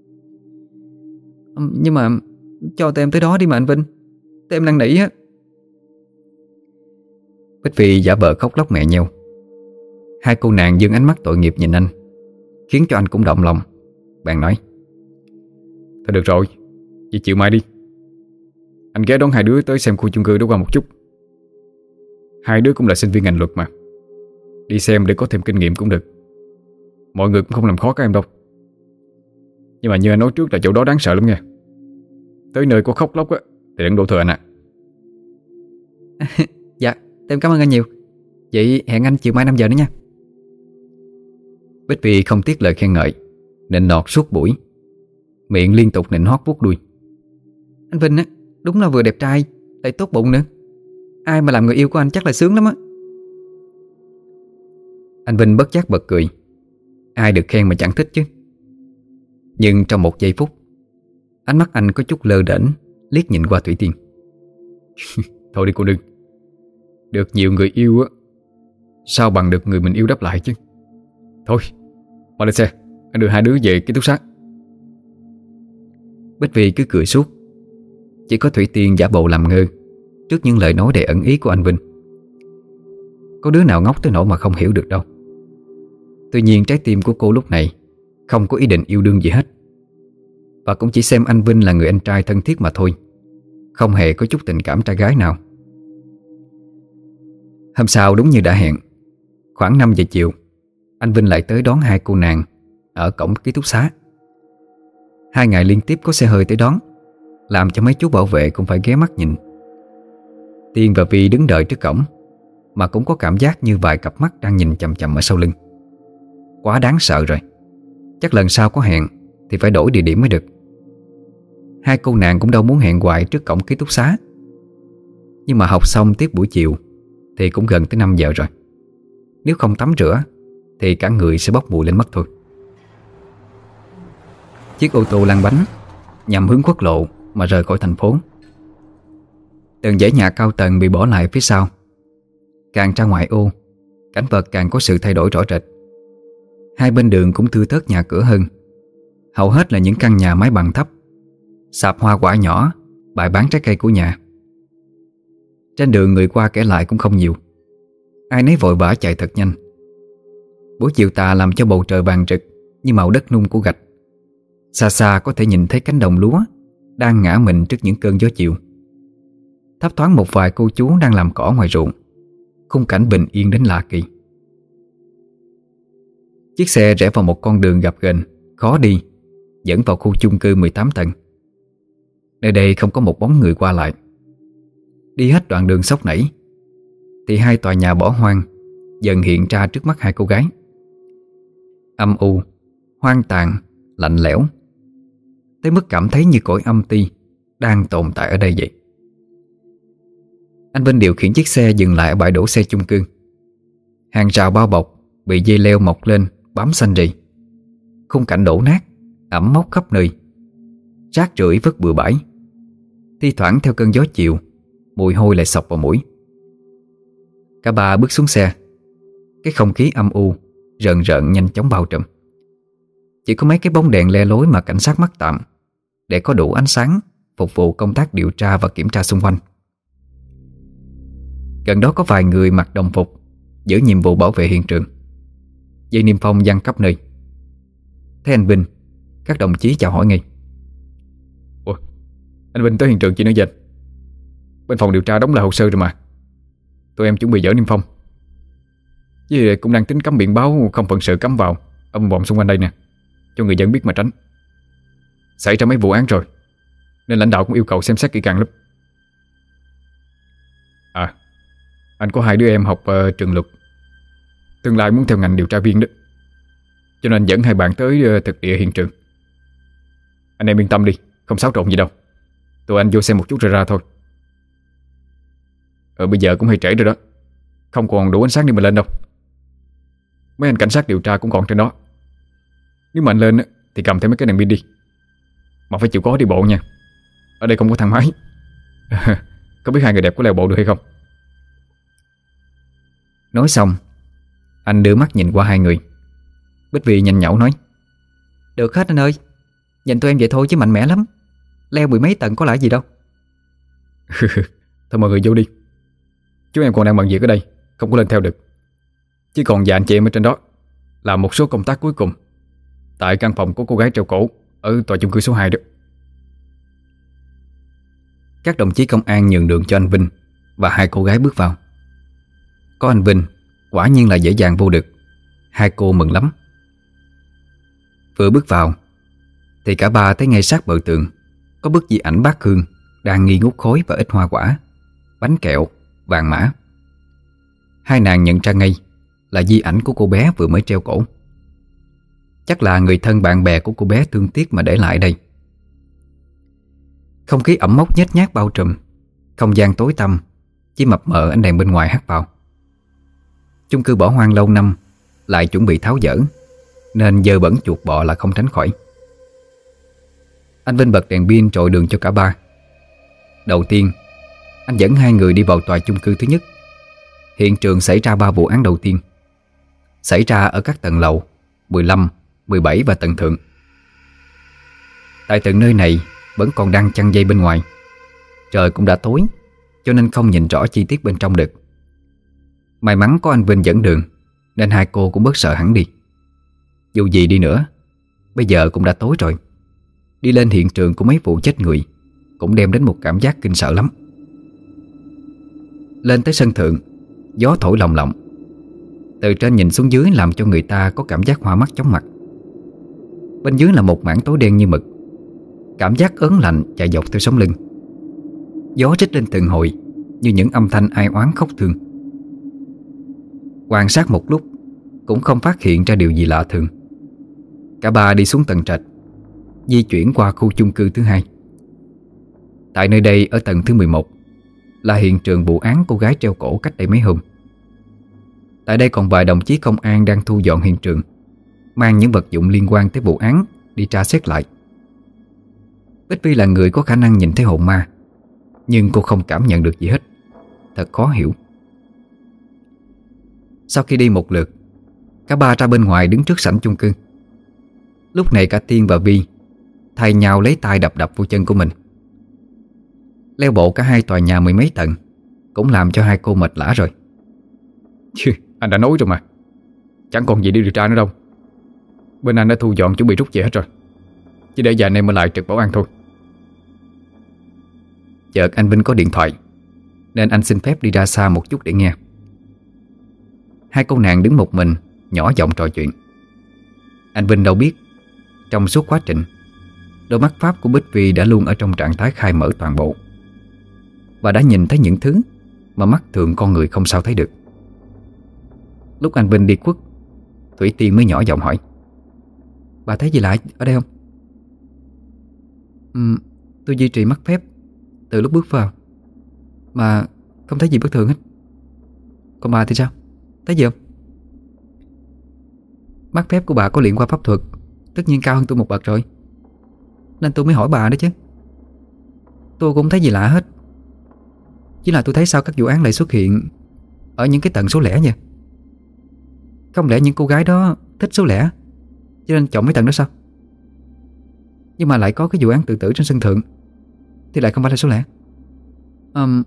Nhưng mà cho tụi em tới đó đi mà anh Vinh, tụi em năn nỉ á. Bích Phi giả vờ khóc lóc mẹ nheo. Hai cô nàng dương ánh mắt tội nghiệp nhìn anh, khiến cho anh cũng động lòng. Bạn nói: Thôi được rồi, chị chịu mai đi. Anh ghé đón hai đứa tới xem khu chung cư đó qua một chút. Hai đứa cũng là sinh viên ngành luật mà, đi xem để có thêm kinh nghiệm cũng được. Mọi người cũng không làm khó các em đâu. Nhưng mà như anh nói trước là chỗ đó đáng sợ lắm nha. Tới nơi có khóc lóc á thì đừng đổ thừa anh ạ. À. Dạ, em cảm ơn anh nhiều. Vậy hẹn anh chiều mai năm giờ nữa nha. Bích Phi không tiếc lời khen ngợi, nịnh nọt suốt buổi, miệng liên tục nịnh hót vuốt đuôi. Anh Vinh á, đúng là vừa đẹp trai lại tốt bụng nữa. Ai mà làm người yêu của anh chắc là sướng lắm á. Anh Vinh bất giác bật cười. Ai được khen mà chẳng thích chứ. Nhưng trong một giây phút, ánh mắt anh có chút lơ đễnh liếc nhìn qua Thủy Tiên. Thôi đi cô đừng. Được nhiều người yêu á, sao bằng được người mình yêu đáp lại chứ. Thôi, mau lên xe, anh đưa hai đứa về ký túc xá. Bích Phi cứ cười suốt. Chỉ có Thủy Tiên giả bộ làm ngơ trước những lời nói đầy ẩn ý của anh Vinh. Có đứa nào ngốc tới nỗi mà không hiểu được đâu. Tuy nhiên trái tim của cô lúc này không có ý định yêu đương gì hết, và cũng chỉ xem anh Vinh là người anh trai thân thiết mà thôi, không hề có chút tình cảm trai gái nào. Hôm sau đúng như đã hẹn, khoảng năm giờ chiều, anh Vinh lại tới đón hai cô nàng ở cổng ký túc xá. Hai ngày liên tiếp có xe hơi tới đón, làm cho mấy chú bảo vệ cũng phải ghé mắt nhìn. Tiên và Vi đứng đợi trước cổng, mà cũng có cảm giác như vài cặp mắt đang nhìn chằm chằm ở sau lưng. Quá đáng sợ rồi. Chắc lần sau có hẹn thì phải đổi địa điểm mới được. Hai cô nàng cũng đâu muốn hẹn hoài trước cổng ký túc xá. Nhưng mà học xong tiết buổi chiều thì cũng gần tới năm giờ rồi. Nếu không tắm rửa thì cả người sẽ bốc mùi lên mất thôi. Chiếc ô tô lăn bánh nhằm hướng quốc lộ mà rời khỏi thành phố. Từng dãy nhà cao tầng bị bỏ lại phía sau. Càng ra ngoại ô, cảnh vật càng có sự thay đổi rõ rệt. Hai bên đường cũng thưa thớt nhà cửa hơn. Hầu hết là những căn nhà mái bằng thấp, sạp hoa quả nhỏ, bày bán trái cây của nhà. Trên đường người qua kẻ lại cũng không nhiều. Ai nấy vội vã chạy thật nhanh. Buổi chiều tà làm cho bầu trời vàng rực như màu đất nung của gạch. Xa xa có thể nhìn thấy cánh đồng lúa đang ngã mình trước những cơn gió chiều. Thấp thoáng một vài cô chú đang làm cỏ ngoài ruộng. Khung cảnh bình yên đến lạ kỳ. Chiếc xe rẽ vào một con đường gập ghềnh, khó đi, dẫn vào khu chung cư mười tám tầng. Nơi đây không có một bóng người qua lại. Đi hết đoạn đường sóc nảy thì hai tòa nhà bỏ hoang dần hiện ra trước mắt hai cô gái. Âm u, hoang tàn, lạnh lẽo, tới mức cảm thấy như cõi âm ti đang tồn tại ở đây vậy. Anh Vinh điều khiển chiếc xe dừng lại ở bãi đổ xe chung cư. Hàng rào bao bọc bị dây leo mọc lên bám xanh rì. Khung cảnh đổ nát, ẩm mốc khắp nơi. Rác rưởi vứt bừa bãi. Thi thoảng theo cơn gió chiều, mùi hôi lại xộc vào mũi. Cả ba bước xuống xe. Cái không khí âm u rợn rợn nhanh chóng bao trùm. Chỉ có mấy cái bóng đèn le lối mà cảnh sát mắc tạm để có đủ ánh sáng phục vụ công tác điều tra và kiểm tra xung quanh. Gần đó có vài người mặc đồng phục giữ nhiệm vụ bảo vệ hiện trường. Dây niêm phong giăng khắp nơi. Thấy anh Vinh, các đồng chí chào hỏi ngay. Ủa, anh Vinh tới hiện trường chi nữa vậy? Bên phòng điều tra đóng lại hồ sơ rồi mà. Tụi em chuẩn bị dỡ niêm phong. Với cũng đang tính cắm biển báo không phận sự cắm vào âm vọng xung quanh đây nè, cho người dân biết mà tránh. Xảy ra mấy vụ án rồi nên lãnh đạo cũng yêu cầu xem xét kỹ càng lắm. À, anh có hai đứa em học uh, trường luật, tương lai muốn theo ngành điều tra viên đó, cho nên dẫn hai bạn tới uh, thực địa hiện trường. Anh em yên tâm đi, không xáo trộn gì đâu. Tụi anh vô xem một chút rồi ra thôi. Ờ bây giờ cũng hơi trễ rồi đó, không còn đủ ánh sáng để mà lên đâu. Mấy anh cảnh sát điều tra cũng còn trên đó. Nếu mà anh lên thì cầm thêm mấy cái đèn pin đi. Mà phải chịu khó đi bộ nha, ở đây không có thang máy. Có biết hai người đẹp có leo bộ được hay không? Nói xong, anh đưa mắt nhìn qua hai người. Bích Vi nhanh nhảu nói: Được hết anh ơi, nhìn tụi em vậy thôi chứ mạnh mẽ lắm. Leo mười mấy tầng có lạ gì đâu. Thôi mọi người vô đi, chúng em còn đang bận việc ở đây, không có lên theo được. Chỉ còn vài anh chị em ở trên đó làm một số công tác cuối cùng tại căn phòng của cô gái treo cổ ở tòa chung cư số hai đó. Các đồng chí công an nhường đường cho anh Vinh và hai cô gái bước vào. Có anh Vinh, quả nhiên là dễ dàng vô được. Hai cô mừng lắm. Vừa bước vào thì cả ba thấy ngay sát bờ tường có bức di ảnh bác Hương đang nghi ngút khói và ít hoa quả, bánh kẹo, vàng mã. Hai nàng nhận ra ngay là di ảnh của cô bé vừa mới treo cổ. Chắc là người thân bạn bè của cô bé thương tiếc mà để lại đây. Không khí ẩm mốc nhếch nhác bao trùm. Không gian tối tăm, chỉ mập mờ ánh đèn bên ngoài hắt vào. Chung cư bỏ hoang lâu năm lại chuẩn bị tháo dỡ, nên dơ bẩn chuột bọ là không tránh khỏi. Anh Vinh bật đèn pin trội đường cho cả ba. Đầu tiên, anh dẫn hai người đi vào tòa chung cư thứ nhất. Hiện trường xảy ra ba vụ án đầu tiên, xảy ra ở các tầng lầu mười lăm, mười bảy và tầng thượng. Tại tầng nơi này vẫn còn đang chăn dây bên ngoài. Trời cũng đã tối, cho nên không nhìn rõ chi tiết bên trong được. May mắn có anh Vinh dẫn đường, nên hai cô cũng bớt sợ hẳn đi. Dù gì đi nữa, bây giờ cũng đã tối rồi. Đi lên hiện trường của mấy vụ chết người cũng đem đến một cảm giác kinh sợ lắm. Lên tới sân thượng, gió thổi lồng lộng. Từ trên nhìn xuống dưới làm cho người ta có cảm giác hoa mắt chóng mặt. Bên dưới là một mảng tối đen như mực. Cảm giác ớn lạnh chạy dọc theo sống lưng. Gió rít lên từng hồi như những âm thanh ai oán khóc thương. Quan sát một lúc cũng không phát hiện ra điều gì lạ thường. Cả ba đi xuống tầng trệt, di chuyển qua khu chung cư thứ hai. Tại nơi đây ở tầng thứ mười một là hiện trường vụ án cô gái treo cổ cách đây mấy hôm. Tại đây còn vài đồng chí công an đang thu dọn hiện trường, mang những vật dụng liên quan tới vụ án đi tra xét lại. Bích Vi là người có khả năng nhìn thấy hồn ma, nhưng cô không cảm nhận được gì hết. Thật khó hiểu. Sau khi đi một lượt, cả ba ra bên ngoài đứng trước sảnh chung cư. Lúc này cả Tiên và Vi thay nhau lấy tay đập đập vô chân của mình. Leo bộ cả hai tòa nhà mười mấy tầng cũng làm cho hai cô mệt lả rồi. Chứ anh đã nói rồi mà, chẳng còn gì đi điều tra nữa đâu. Bên anh đã thu dọn chuẩn bị rút về hết rồi, chỉ để vài anh em ở lại trực bảo an thôi. Chợt anh Vinh có điện thoại, nên anh xin phép đi ra xa một chút để nghe. Hai cô nàng đứng một mình, nhỏ giọng trò chuyện. Anh Vinh đâu biết, trong suốt quá trình, đôi mắt pháp của Bích Vi đã luôn ở trong trạng thái khai mở toàn bộ, và đã nhìn thấy những thứ mà mắt thường con người không sao thấy được. Lúc anh Vinh đi khuất, Thủy Tiên mới nhỏ giọng hỏi: Bà thấy gì lạ ở đây không? Ừ, tôi duy trì mắt phép từ lúc bước vào mà không thấy gì bất thường hết. Còn bà thì sao? Thấy gì không? Mắt phép của bà có luyện qua pháp thuật, tất nhiên cao hơn tôi một bậc rồi, nên tôi mới hỏi bà đó chứ. Tôi cũng không thấy gì lạ hết. Chỉ là tôi thấy sao các vụ án lại xuất hiện ở những cái tầng số lẻ nha. Không lẽ những cô gái đó thích số lẻ, cho nên chọn mấy tầng đó sao? Nhưng mà lại có cái vụ án tự tử trên sân thượng thì lại không phải là số lẻ. um,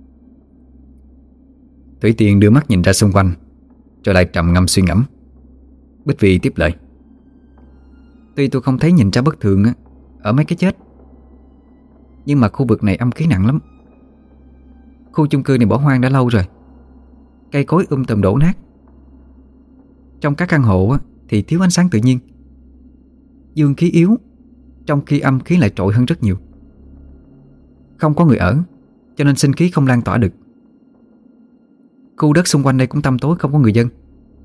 Thủy Tiên đưa mắt nhìn ra xung quanh, rồi lại trầm ngâm suy ngẫm. Bích Vi tiếp lời. Tuy tôi không thấy nhìn ra bất thường á ở mấy cái chết, nhưng mà khu vực này âm khí nặng lắm. Khu chung cư này bỏ hoang đã lâu rồi, cây cối um tùm đổ nát. Trong các căn hộ á, thì thiếu ánh sáng tự nhiên, dương khí yếu, trong khi âm khí lại trội hơn rất nhiều. Không có người ở, cho nên sinh khí không lan tỏa được. Khu đất xung quanh đây cũng tăm tối, không có người dân.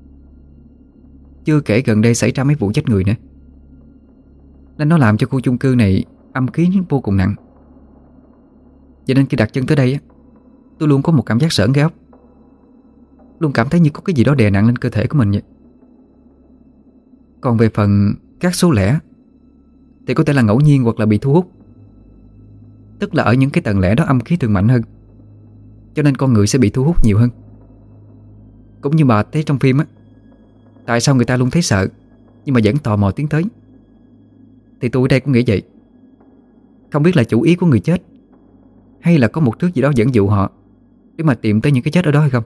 Chưa kể gần đây xảy ra mấy vụ chết người nữa, nên nó làm cho khu chung cư này âm khí vô cùng nặng. Cho nên khi đặt chân tới đây á, tôi luôn có một cảm giác sởn gai ốc, luôn cảm thấy như có cái gì đó đè nặng lên cơ thể của mình vậy. Còn về phần các số lẻ thì có thể là ngẫu nhiên hoặc là bị thu hút. Tức là ở những cái tầng lẻ đó âm khí thường mạnh hơn, cho nên con người sẽ bị thu hút nhiều hơn. Cũng như bà thấy trong phim á, tại sao người ta luôn thấy sợ nhưng mà vẫn tò mò tiến tới. Thì tôi ở đây cũng nghĩ vậy. Không biết là chủ ý của người chết, hay là có một thứ gì đó dẫn dụ họ để mà tìm tới những cái chết ở đó hay không.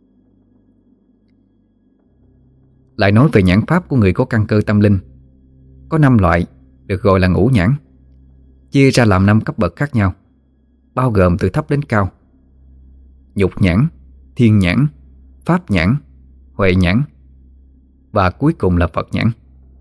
Lại nói về nhãn pháp của người có căn cơ tâm linh. Có năm loại được gọi là ngũ nhãn, chia ra làm năm cấp bậc khác nhau, bao gồm từ thấp đến cao: nhục nhãn, thiên nhãn, pháp nhãn, huệ nhãn, và cuối cùng là Phật nhãn.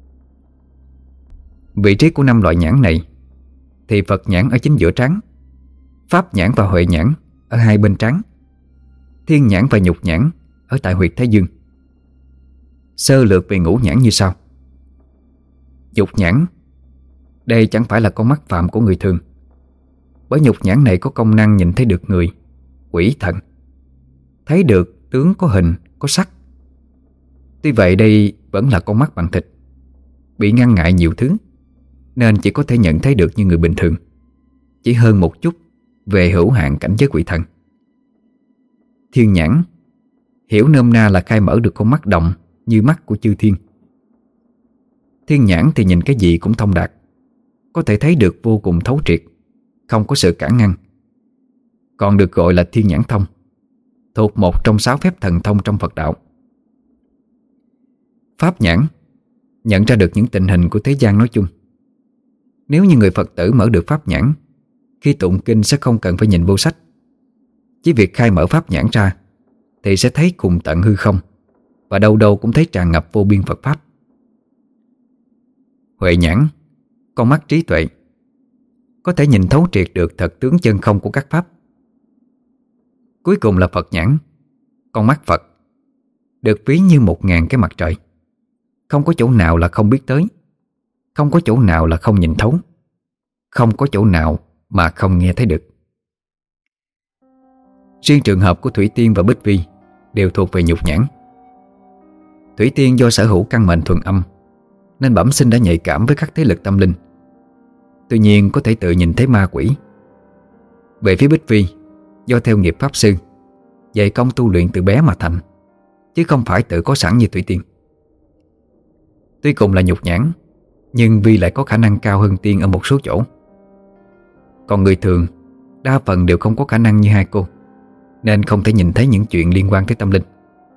Vị trí của năm loại nhãn này thì Phật nhãn ở chính giữa trán, pháp nhãn và huệ nhãn ở hai bên trán, thiên nhãn và nhục nhãn ở tại huyệt thái dương. Sơ lược về ngũ nhãn như sau. Nhục nhãn, đây chẳng phải là con mắt phạm của người thường, bởi nhục nhãn này có công năng nhìn thấy được người, quỷ thần, thấy được tướng có hình, có sắc. Tuy vậy đây vẫn là con mắt bằng thịt, bị ngăn ngại nhiều thứ, nên chỉ có thể nhận thấy được như người bình thường, chỉ hơn một chút về hữu hạn cảnh giới quỷ thần. Thiên nhãn, hiểu nôm na là khai mở được con mắt đồng như mắt của chư thiên. Thiên nhãn thì nhìn cái gì cũng thông đạt, có thể thấy được vô cùng thấu triệt, không có sự cản ngăn, còn được gọi là thiên nhãn thông, thuộc một trong sáu phép thần thông trong Phật đạo. Pháp nhãn, nhận ra được những tình hình của thế gian nói chung. Nếu như người Phật tử mở được pháp nhãn, khi tụng kinh sẽ không cần phải nhìn vô sách, chỉ việc khai mở pháp nhãn ra thì sẽ thấy cùng tận hư không, và đâu đâu cũng thấy tràn ngập vô biên Phật pháp. Huệ nhãn, con mắt trí tuệ, có thể nhìn thấu triệt được thật tướng chân không của các pháp. Cuối cùng là Phật nhãn, con mắt Phật, được ví như một ngàn cái mặt trời, không có chỗ nào là không biết tới, không có chỗ nào là không nhìn thấu, không có chỗ nào mà không nghe thấy được. Riêng trường hợp của Thủy Tiên và Bích Vi đều thuộc về nhục nhãn. Thủy Tiên do sở hữu căn mệnh thuần âm, nên bẩm sinh đã nhạy cảm với các thế lực tâm linh, tuy nhiên có thể tự nhìn thấy ma quỷ. Về phía Bích Vi, do theo nghiệp pháp sư, dạy công tu luyện từ bé mà thành, chứ không phải tự có sẵn như Thủy Tiên. Tuy cùng là nhục nhãn, nhưng Vi lại có khả năng cao hơn Tiên ở một số chỗ. Còn người thường đa phần đều không có khả năng như hai cô, nên không thể nhìn thấy những chuyện liên quan tới tâm linh.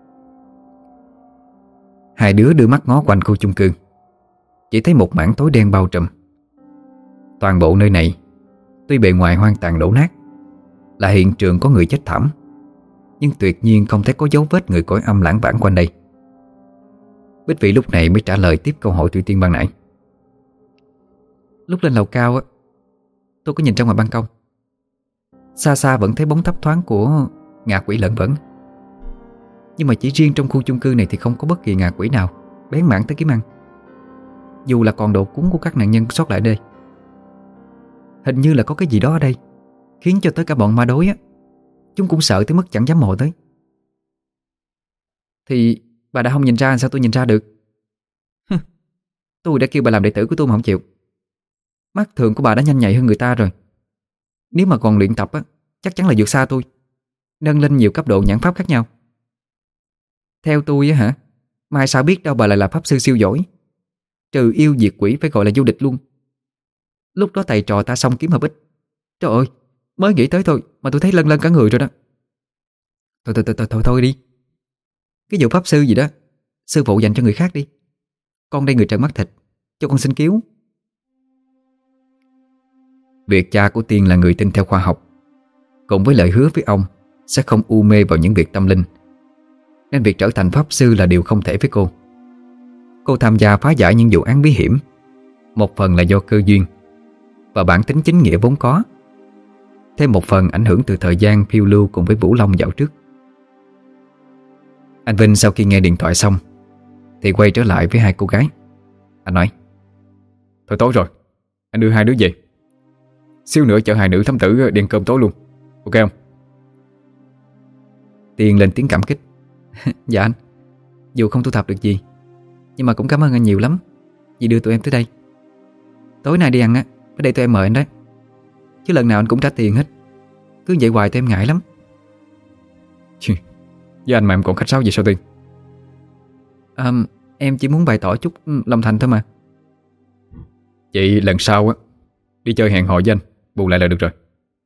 Hai đứa đưa mắt ngó quanh khu chung cư, chỉ thấy một mảng tối đen bao trùm. Toàn bộ nơi này, tuy bề ngoài hoang tàn đổ nát, là hiện trường có người chết thảm, nhưng tuyệt nhiên không thấy có dấu vết người cõi âm lãng vãng quanh đây. Bích Vi lúc này mới trả lời tiếp câu hỏi Thủy Tiên ban nãy. Lúc lên lầu cao á, tôi có nhìn ra ngoài ban công, xa xa vẫn thấy bóng thấp thoáng của ngạ quỷ lởn vởn. Nhưng mà chỉ riêng trong khu chung cư này thì không có bất kỳ ngạ quỷ nào bén mảng tới kiếm ăn, dù là còn đồ cúng của các nạn nhân sót lại đây. Hình như là có cái gì đó ở đây khiến cho tới cả bọn ma đối á, chúng cũng sợ tới mức chẳng dám mò tới. Thì bà đã không nhìn ra, sao tôi nhìn ra được? Tôi đã kêu bà làm đệ tử của tôi mà không chịu. Mắt thường của bà đã nhanh nhạy hơn người ta rồi. Nếu mà còn luyện tập á, chắc chắn là vượt xa tôi, nâng lên nhiều cấp độ nhãn pháp khác nhau. Theo tôi á hả, mai sao biết đâu bà lại là pháp sư siêu giỏi. Trừ yêu diệt quỷ phải gọi là vô địch luôn. Lúc đó thầy trò ta xong kiếm hợp ích. Trời ơi, mới nghĩ tới thôi mà tôi thấy lân lân cả người rồi đó. Thôi thôi thôi thôi, thôi, thôi đi. Cái vụ pháp sư gì đó sư phụ dành cho người khác đi. Con đây người trần mắt thịt, cho con xin cứu. Việc cha của Tiên là người tin theo khoa học, cùng với lời hứa với ông sẽ không u mê vào những việc tâm linh, nên việc trở thành pháp sư là điều không thể với cô. Cô tham gia phá giải những vụ án bí hiểm, một phần là do cơ duyên và bản tính chính nghĩa vốn có, thêm một phần ảnh hưởng từ thời gian phiêu lưu cùng với Vũ Long dạo trước. Anh Vinh sau khi nghe điện thoại xong thì quay trở lại với hai cô gái. Anh nói: Thôi tối rồi, anh đưa hai đứa về. Xíu nữa chở hai nữ thám tử đi ăn cơm tối luôn, ok không? Tiên lên tiếng cảm kích. Dạ anh, dù không thu thập được gì, nhưng mà cũng cảm ơn anh nhiều lắm vì đưa tụi em tới đây. Tối nay đi ăn á, phải để tụi em mời anh đó. Chứ lần nào anh cũng trả tiền hết. Cứ vậy hoài tụi em ngại lắm. Với anh mà em còn khách sáo gì sao Tiên? à, Em chỉ muốn bày tỏ chút lòng thành thôi mà. Vậy lần sau á, đi chơi hẹn hò với anh, bù lại là được rồi.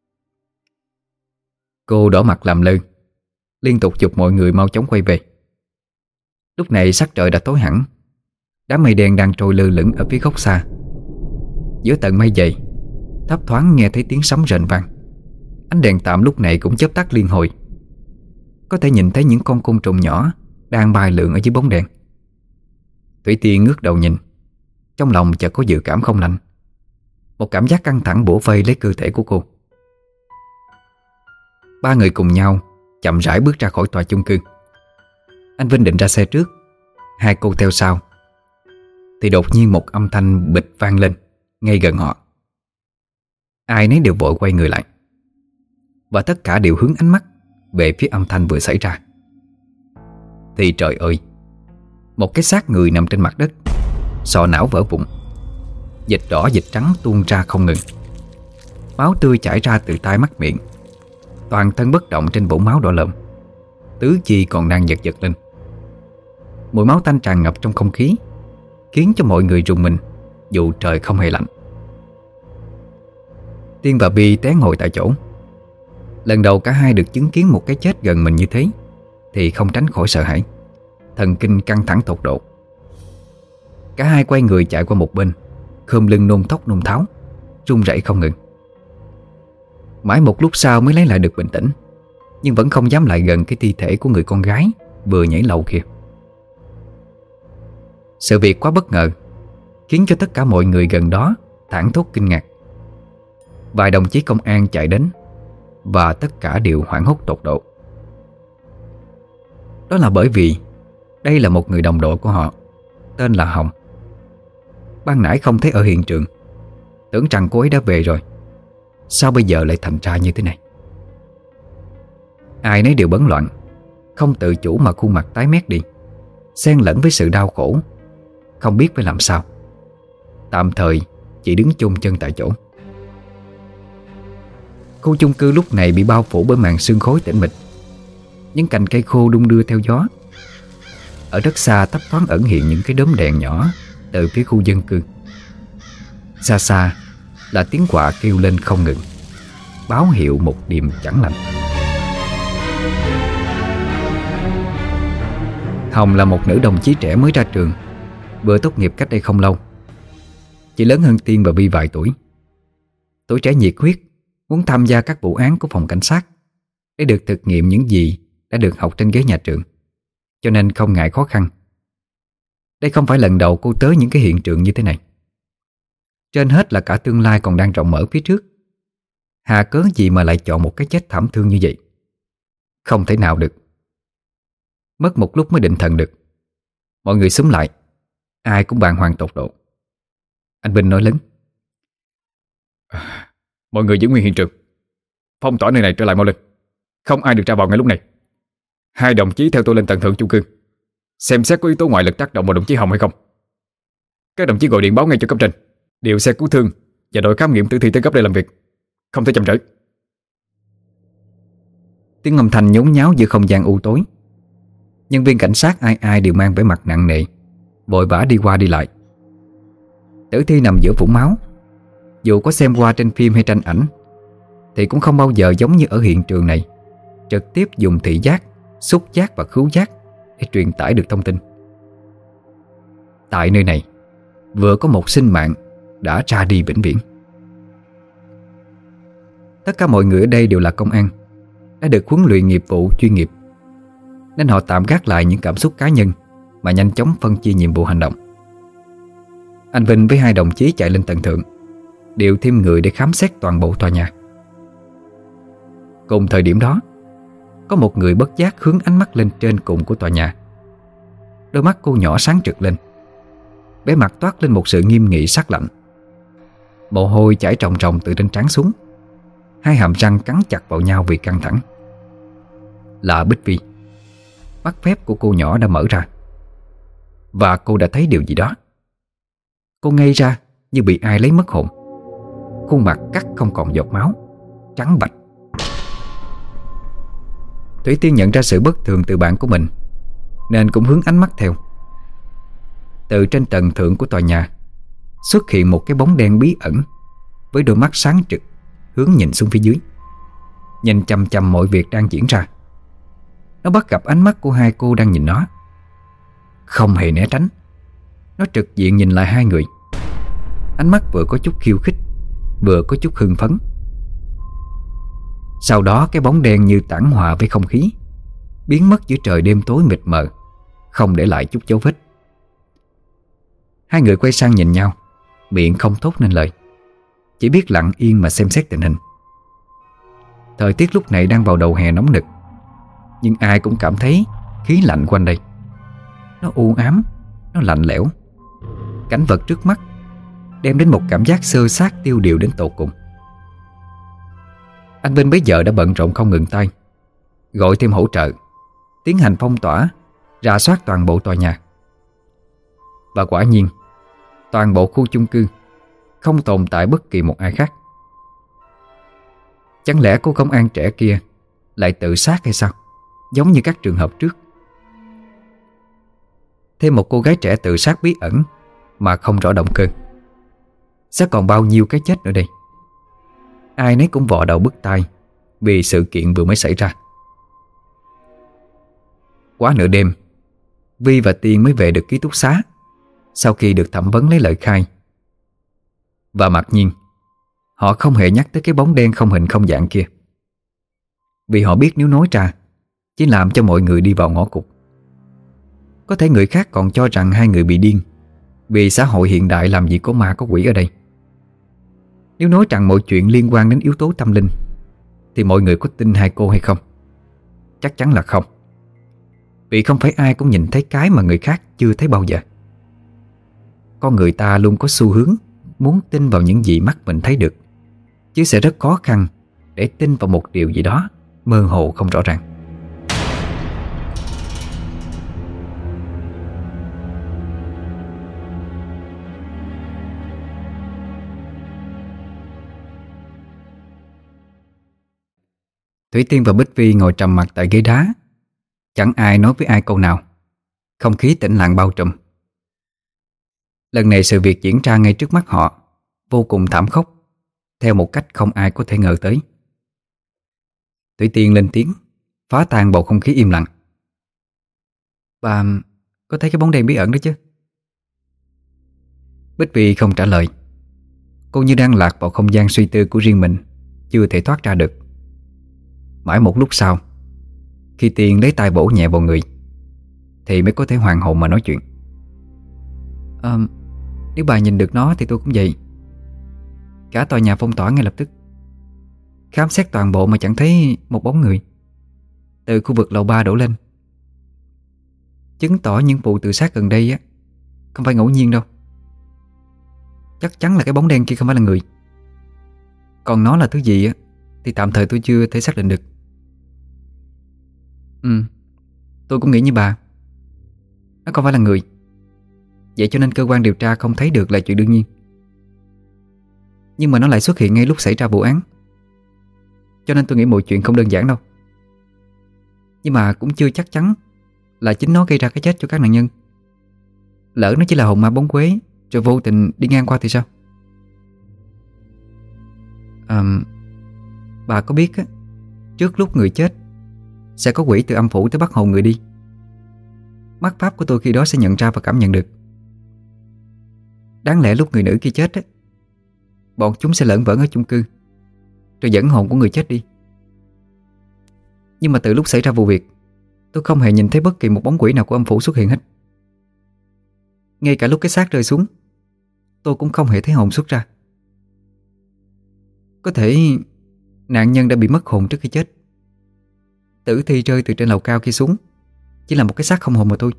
Cô đỏ mặt làm lơ, liên tục giục mọi người mau chóng quay về. Lúc này sắc trời đã tối hẳn. Đám mây đen đang trôi lơ lửng ở phía góc xa. Giữa tầng mây dày, thấp thoáng nghe thấy tiếng sấm rền vang. Ánh đèn tạm lúc này cũng chớp tắt liên hồi. Có thể nhìn thấy những con côn trùng nhỏ đang bay lượn ở dưới bóng đèn. Thủy Tiên ngước đầu nhìn, trong lòng chợt có dự cảm không lành. Một cảm giác căng thẳng bủa vây lấy cơ thể của cô. Ba người cùng nhau chậm rãi bước ra khỏi tòa chung cư. Anh Vinh định ra xe trước, hai cô theo sau, thì đột nhiên một âm thanh bịch vang lên ngay gần họ. Ai nấy đều vội quay người lại, và tất cả đều hướng ánh mắt về phía âm thanh vừa xảy ra. Thì trời ơi, một cái xác người nằm trên mặt đất, sọ não vỡ vụn, dịch đỏ dịch trắng tuôn ra không ngừng. Máu tươi chảy ra từ tai mắt miệng, toàn thân bất động trên vũng máu đỏ lợm, tứ chi còn đang giật giật lên. Mùi máu tanh tràn ngập trong không khí, khiến cho mọi người rùng mình dù trời không hề lạnh. Tiên và Bi té ngồi tại chỗ. Lần đầu cả hai được chứng kiến một cái chết gần mình như thế thì không tránh khỏi sợ hãi, thần kinh căng thẳng tột độ. Cả hai quay người chạy qua một bên, khom lưng nôn thốc nôn tháo, run rẩy không ngừng. Mãi một lúc sau mới lấy lại được bình tĩnh, nhưng vẫn không dám lại gần cái thi thể của người con gái vừa nhảy lầu kia. Sự việc quá bất ngờ, khiến cho tất cả mọi người gần đó thảng thốt kinh ngạc. Vài đồng chí công an chạy đến, và tất cả đều hoảng hốt tột độ. Đó là bởi vì đây là một người đồng đội của họ, tên là Hồng. Ban nãy không thấy ở hiện trường, tưởng rằng cô ấy đã về rồi. Sao bây giờ lại thành ra như thế này? Ai nấy đều bấn loạn, không tự chủ mà khuôn mặt tái mét đi, xen lẫn với sự đau khổ, không biết phải làm sao. Tạm thời chỉ đứng chôn chân tại chỗ. Khu chung cư lúc này bị bao phủ bởi màn sương khói tĩnh mịch. Những cành cây khô đung đưa theo gió. Ở rất xa thấp thoáng ẩn hiện những cái đốm đèn nhỏ từ phía khu dân cư. Xa xa là tiếng quạ kêu lên không ngừng, báo hiệu một đêm chẳng lành. Hồng là một nữ đồng chí trẻ mới ra trường, vừa tốt nghiệp cách đây không lâu. Chỉ lớn hơn Tiên và Bi vài tuổi. Tuổi trẻ nhiệt huyết, muốn tham gia các vụ án của phòng cảnh sát để được thực nghiệm những gì đã được học trên ghế nhà trường, cho nên không ngại khó khăn. Đây không phải lần đầu cô tới những cái hiện trường như thế này. Trên hết là cả tương lai còn đang rộng mở phía trước. Hà cớ gì mà lại chọn một cái chết thảm thương như vậy? Không thể nào được. Mất một lúc mới định thần được. Mọi người xúm lại, ai cũng bàng hoàng tột độ. Anh Vinh nói lớn: à, mọi người giữ nguyên hiện trường, phong tỏa nơi này trở lại mau lên. Không ai được ra vào ngay lúc này. Hai đồng chí theo tôi lên tầng thượng chung cư, xem xét có yếu tố ngoại lực tác động vào đồng chí Hồng hay không. Các đồng chí gọi điện báo ngay cho cấp trên, điều xe cứu thương và đội khám nghiệm tử thi tới gấp đây làm việc, không thể chậm trễ. Tiếng âm thanh nhốn nháo giữa không gian u tối. Nhân viên cảnh sát ai ai đều mang vẻ mặt nặng nề, vội vã đi qua đi lại. Tử thi nằm giữa vũng máu. Dù có xem qua trên phim hay tranh ảnh thì cũng không bao giờ giống như ở hiện trường này, trực tiếp dùng thị giác, xúc giác và khứu giác để truyền tải được thông tin. Tại nơi này vừa có một sinh mạng đã ra đi vĩnh viễn. Tất cả mọi người ở đây đều là công an, đã được huấn luyện nghiệp vụ chuyên nghiệp, nên họ tạm gác lại những cảm xúc cá nhân mà nhanh chóng phân chia nhiệm vụ hành động. Anh Vinh với hai đồng chí chạy lên tầng thượng, điều thêm người để khám xét toàn bộ tòa nhà. Cùng thời điểm đó, có một người bất giác hướng ánh mắt lên trên cùng của tòa nhà. Đôi mắt cô nhỏ sáng rực lên, bé mặt toát lên một sự nghiêm nghị sắc lạnh. Mồ hôi chảy ròng ròng từ trên trán xuống, hai hàm răng cắn chặt vào nhau vì căng thẳng. Là Bích Vi. Mắt phép của cô nhỏ đã mở ra, và cô đã thấy điều gì đó. Cô ngây ra như bị ai lấy mất hồn. Khuôn mặt cắt không còn giọt máu, trắng bạch. Thủy Tiên nhận ra sự bất thường từ bạn của mình, nên cũng hướng ánh mắt theo. Từ trên tầng thượng của tòa nhà xuất hiện một cái bóng đen bí ẩn, với đôi mắt sáng trực hướng nhìn xuống phía dưới, nhìn chằm chằm mọi việc đang diễn ra. Nó bắt gặp ánh mắt của hai cô đang nhìn nó, không hề né tránh. Nó trực diện nhìn lại hai người, ánh mắt vừa có chút khiêu khích, vừa có chút hưng phấn. Sau đó cái bóng đen như tản hòa với không khí, biến mất giữa trời đêm tối mịt mờ, không để lại chút dấu vết. Hai người quay sang nhìn nhau, miệng không thốt nên lời, chỉ biết lặng yên mà xem xét tình hình. Thời tiết lúc này đang vào đầu hè nóng nực, nhưng ai cũng cảm thấy khí lạnh quanh đây. Nó u ám, nó lạnh lẽo. Cảnh vật trước mắt đem đến một cảm giác xơ xác tiêu điều đến tột cùng. Anh Vinh bấy giờ đã bận rộn không ngừng tay, gọi thêm hỗ trợ, tiến hành phong tỏa, rà soát toàn bộ tòa nhà. Và quả nhiên, toàn bộ khu chung cư không tồn tại bất kỳ một ai khác. Chẳng lẽ cô công an trẻ kia lại tự sát hay sao, giống như các trường hợp trước? Thêm một cô gái trẻ tự sát bí ẩn mà không rõ động cơ, sẽ còn bao nhiêu cái chết nữa đây? Ai nấy cũng vò đầu bứt tai vì sự kiện vừa mới xảy ra. Quá nửa đêm, Vi và Tiên mới về được ký túc xá sau khi được thẩm vấn lấy lời khai. Và mặc nhiên, họ không hề nhắc tới cái bóng đen không hình không dạng kia, vì họ biết nếu nói ra chỉ làm cho mọi người đi vào ngõ cụt. Có thể người khác còn cho rằng hai người bị điên, vì xã hội hiện đại làm gì có ma có quỷ ở đây. Nếu nói rằng mọi chuyện liên quan đến yếu tố tâm linh thì mọi người có tin hai cô hay không? Chắc chắn là không. Vì không phải ai cũng nhìn thấy cái mà người khác chưa thấy bao giờ. Con người ta luôn có xu hướng muốn tin vào những gì mắt mình thấy được, chứ sẽ rất khó khăn để tin vào một điều gì đó mơ hồ không rõ ràng. Thủy Tiên và Bích Vi ngồi trầm mặc tại ghế đá, chẳng ai nói với ai câu nào. Không khí tĩnh lặng bao trùm. Lần này sự việc diễn ra ngay trước mắt họ, vô cùng thảm khốc, theo một cách không ai có thể ngờ tới. Thủy Tiên lên tiếng, phá tan bầu không khí im lặng. Bà có thấy cái bóng đen bí ẩn đó chứ? Bích Vi không trả lời. Cô như đang lạc vào không gian suy tư của riêng mình, chưa thể thoát ra được. Mãi một lúc sau, khi Tiên lấy tay vỗ nhẹ vào người, thì mới có thể hoàn hồn mà nói chuyện. à, Nếu bà nhìn được nó thì tôi cũng vậy. Cả tòa nhà phong tỏa ngay lập tức, khám xét toàn bộ mà chẳng thấy một bóng người, từ khu vực lầu ba đổ lên, chứng tỏ những vụ tự sát gần đây á không phải ngẫu nhiên đâu. Chắc chắn là cái bóng đen kia không phải là người. Còn nó là thứ gì á thì tạm thời tôi chưa thể xác định được. Ừ, tôi cũng nghĩ như bà, nó không phải là người. Vậy cho nên cơ quan điều tra không thấy được là chuyện đương nhiên. Nhưng mà nó lại xuất hiện ngay lúc xảy ra vụ án, cho nên tôi nghĩ mọi chuyện không đơn giản đâu. Nhưng mà cũng chưa chắc chắn là chính nó gây ra cái chết cho các nạn nhân. Lỡ nó chỉ là hồn ma bóng quế rồi vô tình đi ngang qua thì sao? À, bà có biết á, trước lúc người chết sẽ có quỷ từ âm phủ tới bắt hồn người đi. Mắt pháp của tôi khi đó sẽ nhận ra và cảm nhận được. Đáng lẽ lúc người nữ kia chết á, bọn chúng sẽ lởn vởn ở chung cư rồi dẫn hồn của người chết đi. Nhưng mà từ lúc xảy ra vụ việc, tôi không hề nhìn thấy bất kỳ một bóng quỷ nào của âm phủ xuất hiện hết. Ngay cả lúc cái xác rơi xuống, tôi cũng không hề thấy hồn xuất ra. Có thể nạn nhân đã bị mất hồn trước khi chết. Tử thi rơi từ trên lầu cao kia xuống chỉ là một cái xác không hồn mà thôi.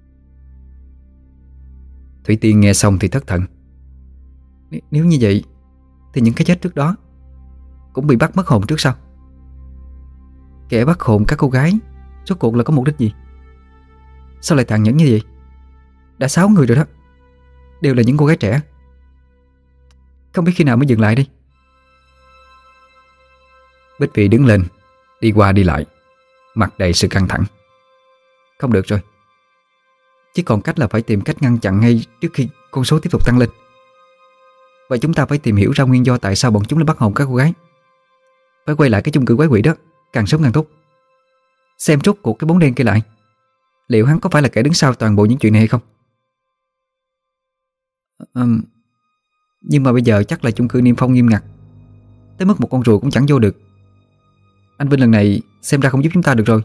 Thủy Tiên nghe xong thì thất thần. Nếu như vậy thì những cái chết trước đó cũng bị bắt mất hồn trước sao? Kẻ bắt hồn các cô gái rốt cuộc là có mục đích gì? Sao lại tàn nhẫn như vậy? Đã sáu người rồi đó, đều là những cô gái trẻ. Không biết khi nào mới dừng lại đi. Bích Vy đứng lên, đi qua đi lại, mặt đầy sự căng thẳng. Không được rồi, chỉ còn cách là phải tìm cách ngăn chặn ngay trước khi con số tiếp tục tăng lên. Và chúng ta phải tìm hiểu ra nguyên do tại sao bọn chúng lại bắt hồn các cô gái. Phải quay lại cái chung cư quái quỷ đó càng sớm càng tốt. Xem rốt cuộc cái bóng đen kia lại, liệu hắn có phải là kẻ đứng sau toàn bộ những chuyện này hay không? à, Nhưng mà bây giờ chắc là chung cư niêm phong nghiêm ngặt, tới mức một con rùa cũng chẳng vô được. Anh Vinh lần này xem ra không giúp chúng ta được rồi.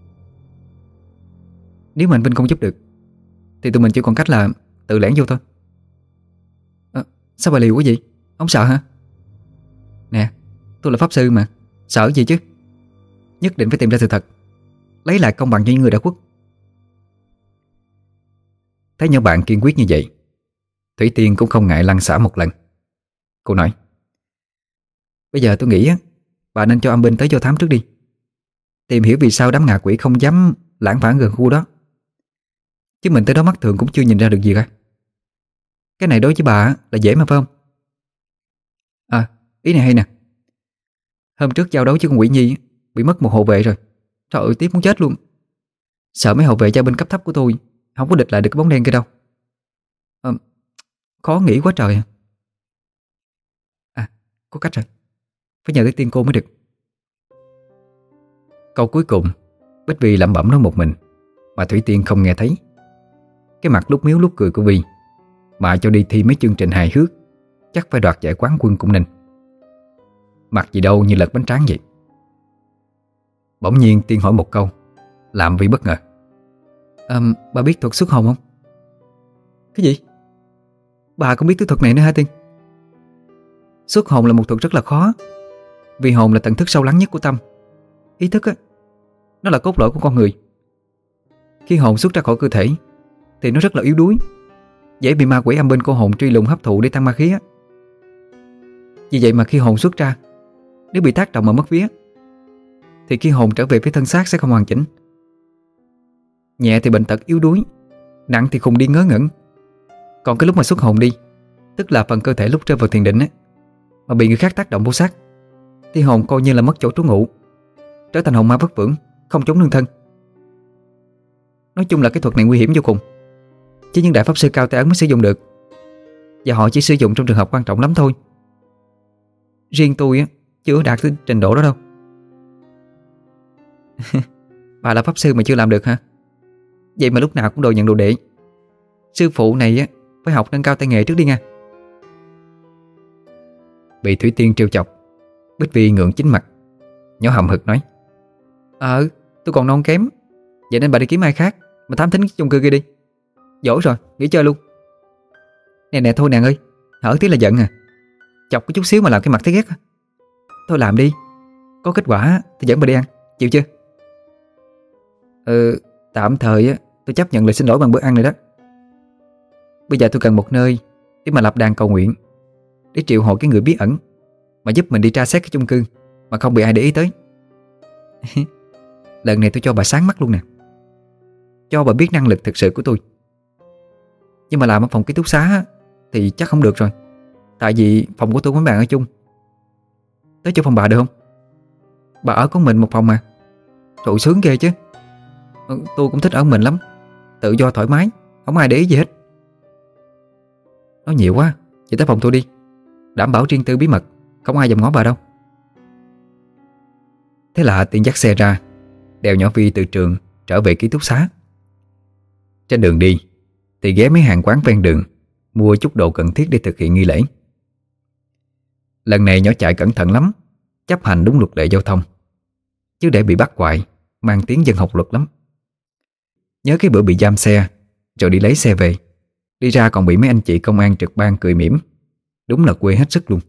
Nếu mà anh Vinh không giúp được thì tụi mình chỉ còn cách là tự lẻn vô thôi. à, Sao bà liều quá vậy? Ông sợ hả? Nè, tôi là pháp sư mà, sợ gì chứ? Nhất định phải tìm ra sự thật, lấy lại công bằng cho những người đã khuất. Thấy nhau bạn kiên quyết như vậy, Thủy Tiên cũng không ngại lăn xả một lần. Cô nói: Bây giờ tôi nghĩ á, bà nên cho âm binh tới do thám trước đi, tìm hiểu vì sao đám ngạ quỷ không dám lãng vãng gần khu đó. Chứ mình tới đó mắt thường cũng chưa nhìn ra được gì cả. Cái này đối với bà là dễ mà phải không? À, ý này hay nè. Hôm trước giao đấu với con quỷ nhi bị mất một hộ vệ rồi. Trời ơi, tiếc muốn chết luôn. Sợ mấy hộ vệ gia binh cấp thấp của tôi không có địch lại được cái bóng đen kia đâu. à, Khó nghĩ quá trời. À, có cách rồi, phải nhờ tới Tiên cô mới được. Câu cuối cùng Bích Vy lẩm bẩm nói một mình, mà Thủy Tiên không nghe thấy. Cái mặt lúc miếu lúc cười của Vy, mà cho đi thi mấy chương trình hài hước chắc phải đoạt giải quán quân cũng nên. Mặt gì đâu như lật bánh tráng vậy. Bỗng nhiên Tiên hỏi một câu làm Vy bất ngờ. à, Bà biết thuật xuất hồn không? Cái gì? Bà cũng biết cái thuật này nữa hả Tiên? Xuất hồn là một thuật rất là khó, vì hồn là tầng thức sâu lắng nhất của tâm. Ý thức á, nó là cốt lõi của con người. Khi hồn xuất ra khỏi cơ thể thì nó rất là yếu đuối, dễ bị ma quỷ âm binh cô hồn truy lùng hấp thụ để tăng ma khí á. Vì vậy mà khi hồn xuất ra, nếu bị tác động mà mất vía thì khi hồn trở về với thân xác sẽ không hoàn chỉnh. Nhẹ thì bệnh tật yếu đuối, nặng thì khùng điên ngớ ngẩn. Còn cái lúc mà xuất hồn đi, tức là phần cơ thể lúc rơi vào thiền định á, mà bị người khác tác động vô xác, thì hồn coi như là mất chỗ trú ngụ, trở thành hồn ma vất vưởng, không chống nương thân. Nói chung là cái thuật này nguy hiểm vô cùng, chỉ những đại pháp sư cao tay ấn mới sử dụng được, và họ chỉ sử dụng trong trường hợp quan trọng lắm thôi. Riêng tôi á, chưa đạt tới trình độ đó đâu. Bà là pháp sư mà chưa làm được hả? Vậy mà lúc nào cũng đồ nhận đồ đệ. Sư phụ này á, phải học nâng cao tay nghề trước đi nha. Bị Thủy Tiên trêu chọc, Bích Vy ngượng chính mặt, nhỏ hậm hực nói: Ờ, tôi còn non kém, vậy nên bà đi kiếm ai khác mà thám thính cái chung cư kia đi. Giỏi rồi, nghỉ chơi luôn. Nè nè thôi nàng ơi, hở tí là giận à. Chọc có chút xíu mà làm cái mặt thấy ghét. Thôi làm đi, có kết quả thì dẫn bà đi ăn, chịu chưa? Ừ, tạm thời á, tôi chấp nhận lời xin lỗi bằng bữa ăn này đó. Bây giờ tôi cần một nơi để mà lập đàn cầu nguyện, để triệu hồi cái người bí ẩn mà giúp mình đi tra xét cái chung cư mà không bị ai để ý tới. Lần này tôi cho bà sáng mắt luôn nè, cho bà biết năng lực thực sự của tôi. Nhưng mà làm ở phòng ký túc xá thì chắc không được rồi, tại vì phòng của tôi mấy bạn ở chung. Tới chỗ phòng bà được không? Bà ở con mình một phòng mà. Trời, sướng ghê chứ. Tôi cũng thích ở mình lắm, tự do thoải mái, không ai để ý gì hết. Nói nhiều quá, chị tới phòng tôi đi. Đảm bảo riêng tư bí mật, không ai dòm ngó bà đâu. Thế là Tiên dắt xe ra, đèo nhỏ Vi từ trường trở về ký túc xá. Trên đường đi thì ghé mấy hàng quán ven đường, mua chút đồ cần thiết để thực hiện nghi lễ. Lần này nhỏ chạy cẩn thận lắm, chấp hành đúng luật lệ giao thông, chứ để bị bắt hoài mang tiếng dân học luật lắm. Nhớ cái bữa bị giam xe rồi đi lấy xe về, đi ra còn bị mấy anh chị công an trực ban cười mỉm. Đúng là quê hết sức luôn.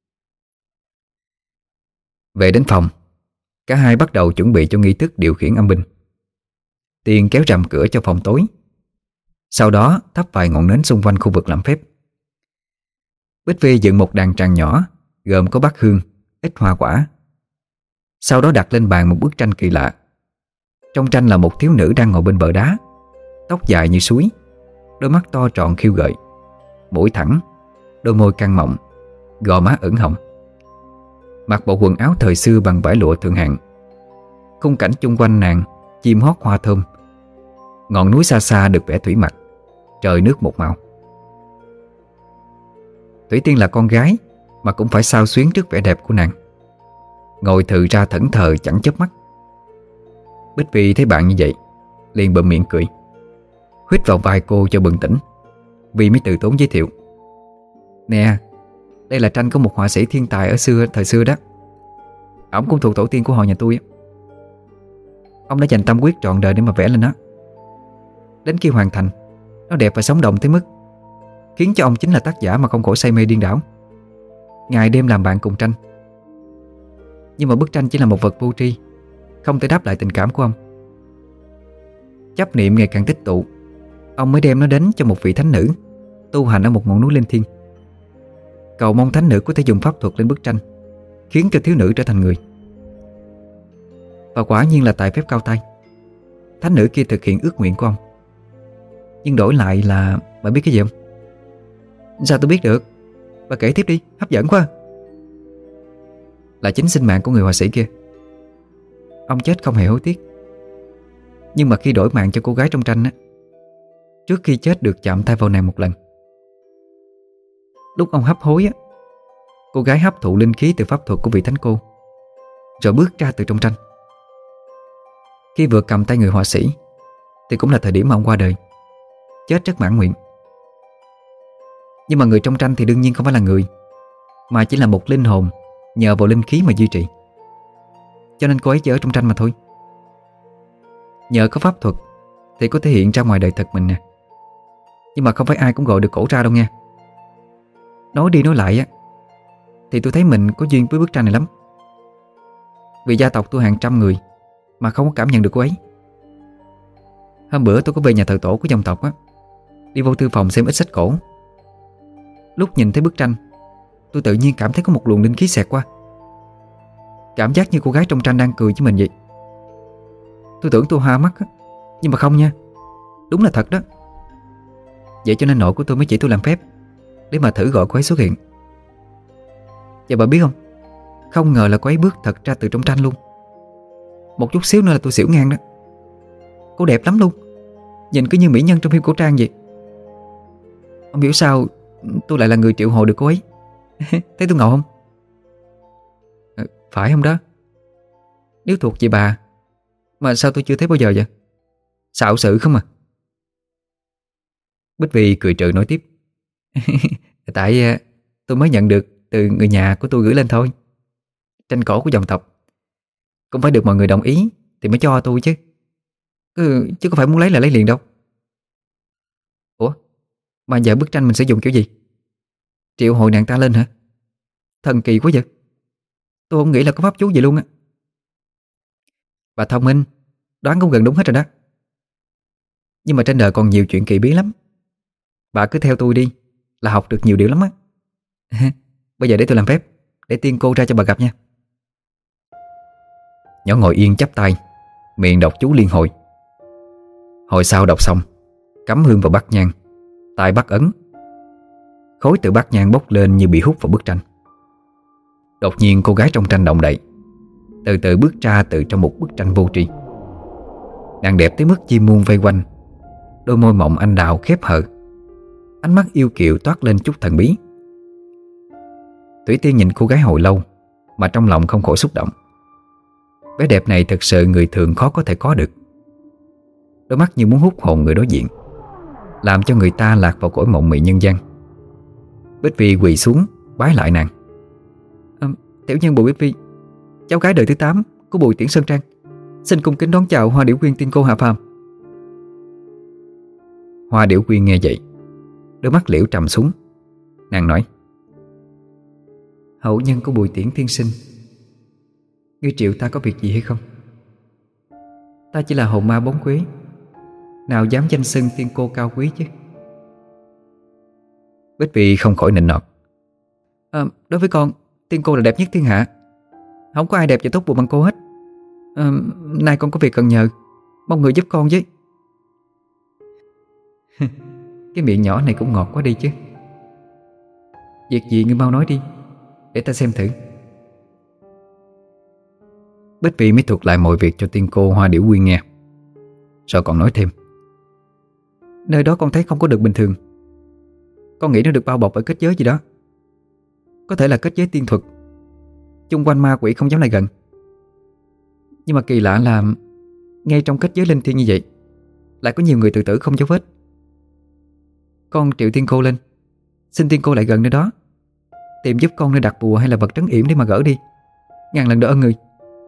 Về đến phòng, cả hai bắt đầu chuẩn bị cho nghi thức điều khiển âm binh. Tiên kéo rèm cửa cho phòng tối, sau đó thắp vài ngọn nến xung quanh khu vực làm phép. Bích Vi dựng một đàn tràng nhỏ, gồm có bát hương, ít hoa quả. Sau đó đặt lên bàn một bức tranh kỳ lạ. Trong tranh là một thiếu nữ đang ngồi bên bờ đá, tóc dài như suối, đôi mắt to tròn khiêu gợi, mũi thẳng, đôi môi căng mọng, gò má ửng hồng. Mặc bộ quần áo thời xưa bằng vải lụa thượng hạng. Khung cảnh chung quanh nàng chim hót hoa thơm, ngọn núi xa xa được vẽ thủy mặc, trời nước một màu. Thủy Tiên là con gái mà cũng phải xao xuyến trước vẻ đẹp của nàng, ngồi thừ ra thẫn thờ chẳng chớp mắt. Bích Vi thấy bạn như vậy liền bậm miệng cười, huýt vào vai cô cho bừng tỉnh. Vi mới từ tốn giới thiệu: "Nè, đây là tranh của một họa sĩ thiên tài ở xưa thời xưa đó. Ổng cũng thuộc tổ tiên của họ nhà tôi. Ông đã dành tâm huyết trọn đời để mà vẽ lên nó. Đến khi hoàn thành, nó đẹp và sống động tới mức khiến cho ông chính là tác giả mà không khổ say mê điên đảo, ngày đêm làm bạn cùng tranh. Nhưng mà bức tranh chỉ là một vật vô tri, không thể đáp lại tình cảm của ông. Chấp niệm ngày càng tích tụ, ông mới đem nó đến cho một vị thánh nữ tu hành ở một ngọn núi linh thiêng, cầu mong thánh nữ có thể dùng pháp thuật lên bức tranh, khiến cho thiếu nữ trở thành người. Và quả nhiên là tài phép cao tay, thánh nữ kia thực hiện ước nguyện của ông. Nhưng đổi lại là... Bà biết cái gì không?" "Sao tôi biết được? Bà kể tiếp đi, hấp dẫn quá." "Là chính sinh mạng của người họa sĩ kia. Ông chết không hề hối tiếc. Nhưng mà khi đổi mạng cho cô gái trong tranh á, trước khi chết được chạm tay vào nàng một lần. Lúc ông hấp hối á, cô gái hấp thụ linh khí từ pháp thuật của vị thánh cô, rồi bước ra từ trong tranh. Khi vừa cầm tay người họa sĩ thì cũng là thời điểm mà ông qua đời, chết rất mãn nguyện. Nhưng mà người trong tranh thì đương nhiên không phải là người, mà chỉ là một linh hồn nhờ vào linh khí mà duy trì. Cho nên cô ấy chỉ ở trong tranh mà thôi. Nhờ có pháp thuật thì có thể hiện ra ngoài đời thật mình nè. Nhưng mà không phải ai cũng gọi được cổ ra đâu nha. Nói đi nói lại á, thì tôi thấy mình có duyên với bức tranh này lắm. Vì gia tộc tôi hàng trăm người mà không có cảm nhận được cô ấy. Hôm bữa tôi có về nhà thờ tổ của dòng tộc á, đi vô thư phòng xem ít sách cổ. Lúc nhìn thấy bức tranh, tôi tự nhiên cảm thấy có một luồng linh khí xẹt qua. Cảm giác như cô gái trong tranh đang cười với mình vậy. Tôi tưởng tôi hoa mắt á, nhưng mà không nha, đúng là thật đó. Vậy cho nên nội của tôi mới chỉ tôi làm phép để mà thử gọi cô ấy xuất hiện. Và bà biết không, không ngờ là cô ấy bước thật ra từ trong tranh luôn. Một chút xíu nữa là tôi xỉu ngang đó. Cô đẹp lắm luôn, nhìn cứ như mỹ nhân trong phim cổ trang vậy. Ông hiểu sao tôi lại là người triệu hồi được cô ấy. Thấy tôi ngầu không? À, phải không đó? Nếu thuộc về bà, mà sao tôi chưa thấy bao giờ vậy? Xạo sự không à? Bích Vi cười trừ nói tiếp: "Tại tôi mới nhận được từ người nhà của tôi gửi lên thôi. Tranh cổ của dòng tộc cũng phải được mọi người đồng ý thì mới cho tôi chứ. Ừ, chứ có phải muốn lấy là lấy liền đâu." "Ủa, mà giờ bức tranh mình sử dụng kiểu gì? Triệu hồi nàng ta lên hả? Thần kỳ quá vậy. Tôi không nghĩ là có pháp chú gì luôn á." "Bà thông minh, đoán cũng gần đúng hết rồi đó. Nhưng mà trên đời còn nhiều chuyện kỳ bí lắm. Bà cứ theo tôi đi là học được nhiều điều lắm á. Bây giờ để tôi làm phép, để tiên cô ra cho bà gặp nha." Nhỏ ngồi yên chắp tay, miệng đọc chú liên hồi. Hồi sau đọc xong, cắm hương vào bát nhang, tay bắt ấn. Khói từ bát nhang bốc lên như bị hút vào bức tranh. Đột nhiên cô gái trong tranh động đậy, từ từ bước ra từ trong một bức tranh vô tri. Nàng đẹp tới mức chim muôn vây quanh, đôi môi mọng anh đào khép hờ, Ánh mắt yêu kiều toát lên chút thần bí. Thủy Tiên nhìn cô gái hồi lâu mà trong lòng không khỏi xúc động. Vẻ đẹp này thật sự người thường khó có thể có được. Đôi mắt như muốn hút hồn người đối diện, làm cho người ta lạc vào cõi mộng mị nhân gian. Bích Vi quỳ xuống bái lại nàng. à, Tiểu nhân Bùi Bích Vi, cháu gái đời thứ tám của Bùi Tiễn Sơn Trang, xin cung kính đón chào Hoa Điểu Quyên tiên cô hạ phàm. Hoa Điểu Quyên nghe vậy, đôi mắt liễu trầm xuống. Nàng nói: Hậu nhân của Bùi Tiễn tiên sinh, ngươi triệu ta có việc gì hay không? Ta chỉ là hồn ma bóng quế, nào dám danh xưng tiên cô cao quý chứ. Bích Vi không khỏi nịnh nọt: à, Đối với con, tiên cô là đẹp nhất thiên hạ, không có ai đẹp và tốt bụng bằng cô hết. à, Nay con có việc cần nhờ, mong người giúp con với. Cái miệng nhỏ này cũng ngọt quá đi chứ. Việc gì ngươi mau nói đi, để ta xem thử. Bích Vi mới thuật lại mọi việc cho tiên cô Hoa Điểu Quyên nghe, rồi còn nói thêm: Nơi đó con thấy không có được bình thường. Con nghĩ nó được bao bọc bởi kết giới gì đó, có thể là kết giới tiên thuật, chung quanh ma quỷ không dám lại gần. Nhưng mà kỳ lạ là ngay trong kết giới linh thiêng như vậy lại có nhiều người tự tử không dấu vết. Con triệu tiên cô lên, xin tiên cô lại gần nơi đó, tìm giúp con nơi đặt bùa hay là vật trấn yểm để mà gỡ đi. Ngàn lần đỡ ơn người.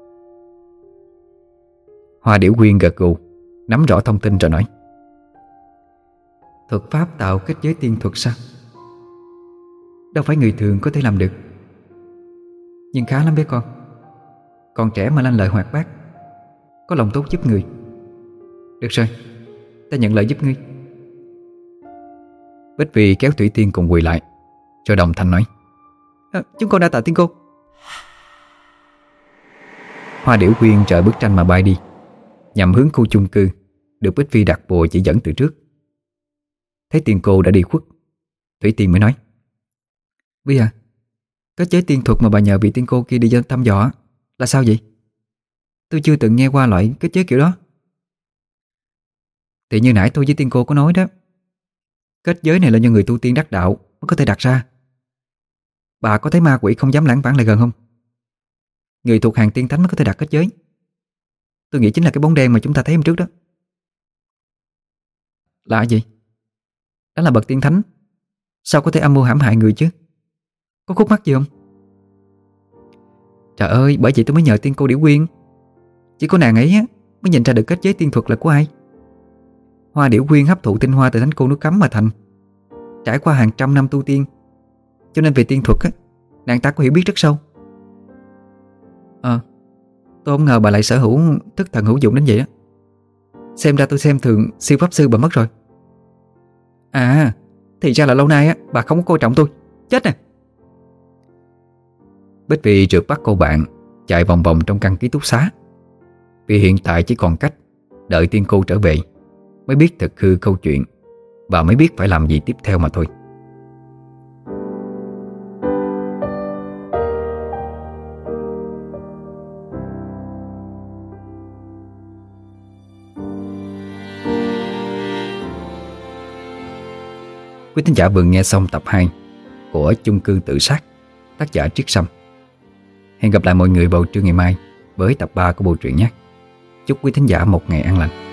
Hoa Điểu Quyên gật gù, nắm rõ thông tin rồi nói: Thuật pháp tạo kết giới tiên thuật sao? Đâu phải người thường có thể làm được, nhưng khá lắm bé con. Còn trẻ mà lanh lợi hoạt bát, có lòng tốt giúp người. Được rồi, ta nhận lời giúp ngươi. Bích Vi kéo Thủy Tiên cùng quỳ lại, rồi đồng thanh nói: à, Chúng con đã tạ tiên cô. Hoa Điểu Quyên rời bức tranh mà bay đi, nhằm hướng khu chung cư được Bích Vi đặt bùa chỉ dẫn từ trước. Thấy tiên cô đã đi khuất, Thủy Tiên mới nói: Vi à, kết giới tiên thuật mà bà nhờ vị tiên cô kia đi cho thăm dò là sao vậy? Tôi chưa từng nghe qua loại kết giới kiểu đó. Thì như nãy tôi với tiên cô có nói đó, kết giới này là do người tu tiên đắc đạo mới có thể đặt ra. Bà có thấy ma quỷ không dám lãng vãng lại gần không? Người thuộc hàng tiên thánh mới có thể đặt kết giới. Tôi nghĩ chính là cái bóng đen mà chúng ta thấy hôm trước đó. Là gì? Đó là bậc tiên thánh, sao có thể âm mưu hãm hại người chứ? Có khúc mắc gì không? Trời ơi, bởi vậy tôi mới nhờ tiên cô Điểu Quyên. Chỉ có nàng ấy á mới nhìn ra được kết giới tiên thuật là của ai. Hoa Điểu Quyên hấp thụ tinh hoa từ thánh cô nước cấm mà thành, trải qua hàng trăm năm tu tiên, cho nên về tiên thuật á, nàng ta có hiểu biết rất sâu. Ờ, tôi không ngờ bà lại sở hữu thức thần hữu dụng đến vậy á. Xem ra tôi xem thường siêu pháp sư bà mất rồi. À, thì ra là lâu nay á bà không có coi trọng tôi. Chết nè. Bích Vi trượt bắt cô bạn chạy vòng vòng trong căn ký túc xá, vì hiện tại chỉ còn cách đợi tiên cô trở về mới biết thực hư câu chuyện và mới biết phải làm gì tiếp theo mà thôi. Quý thính giả vừa nghe xong tập hai của Chung Cư Tự Sát, tác giả Triết Sâm. Hẹn gặp lại mọi người vào trưa ngày mai với tập ba của bộ truyện nhé. Chúc quý thính giả một ngày an lành.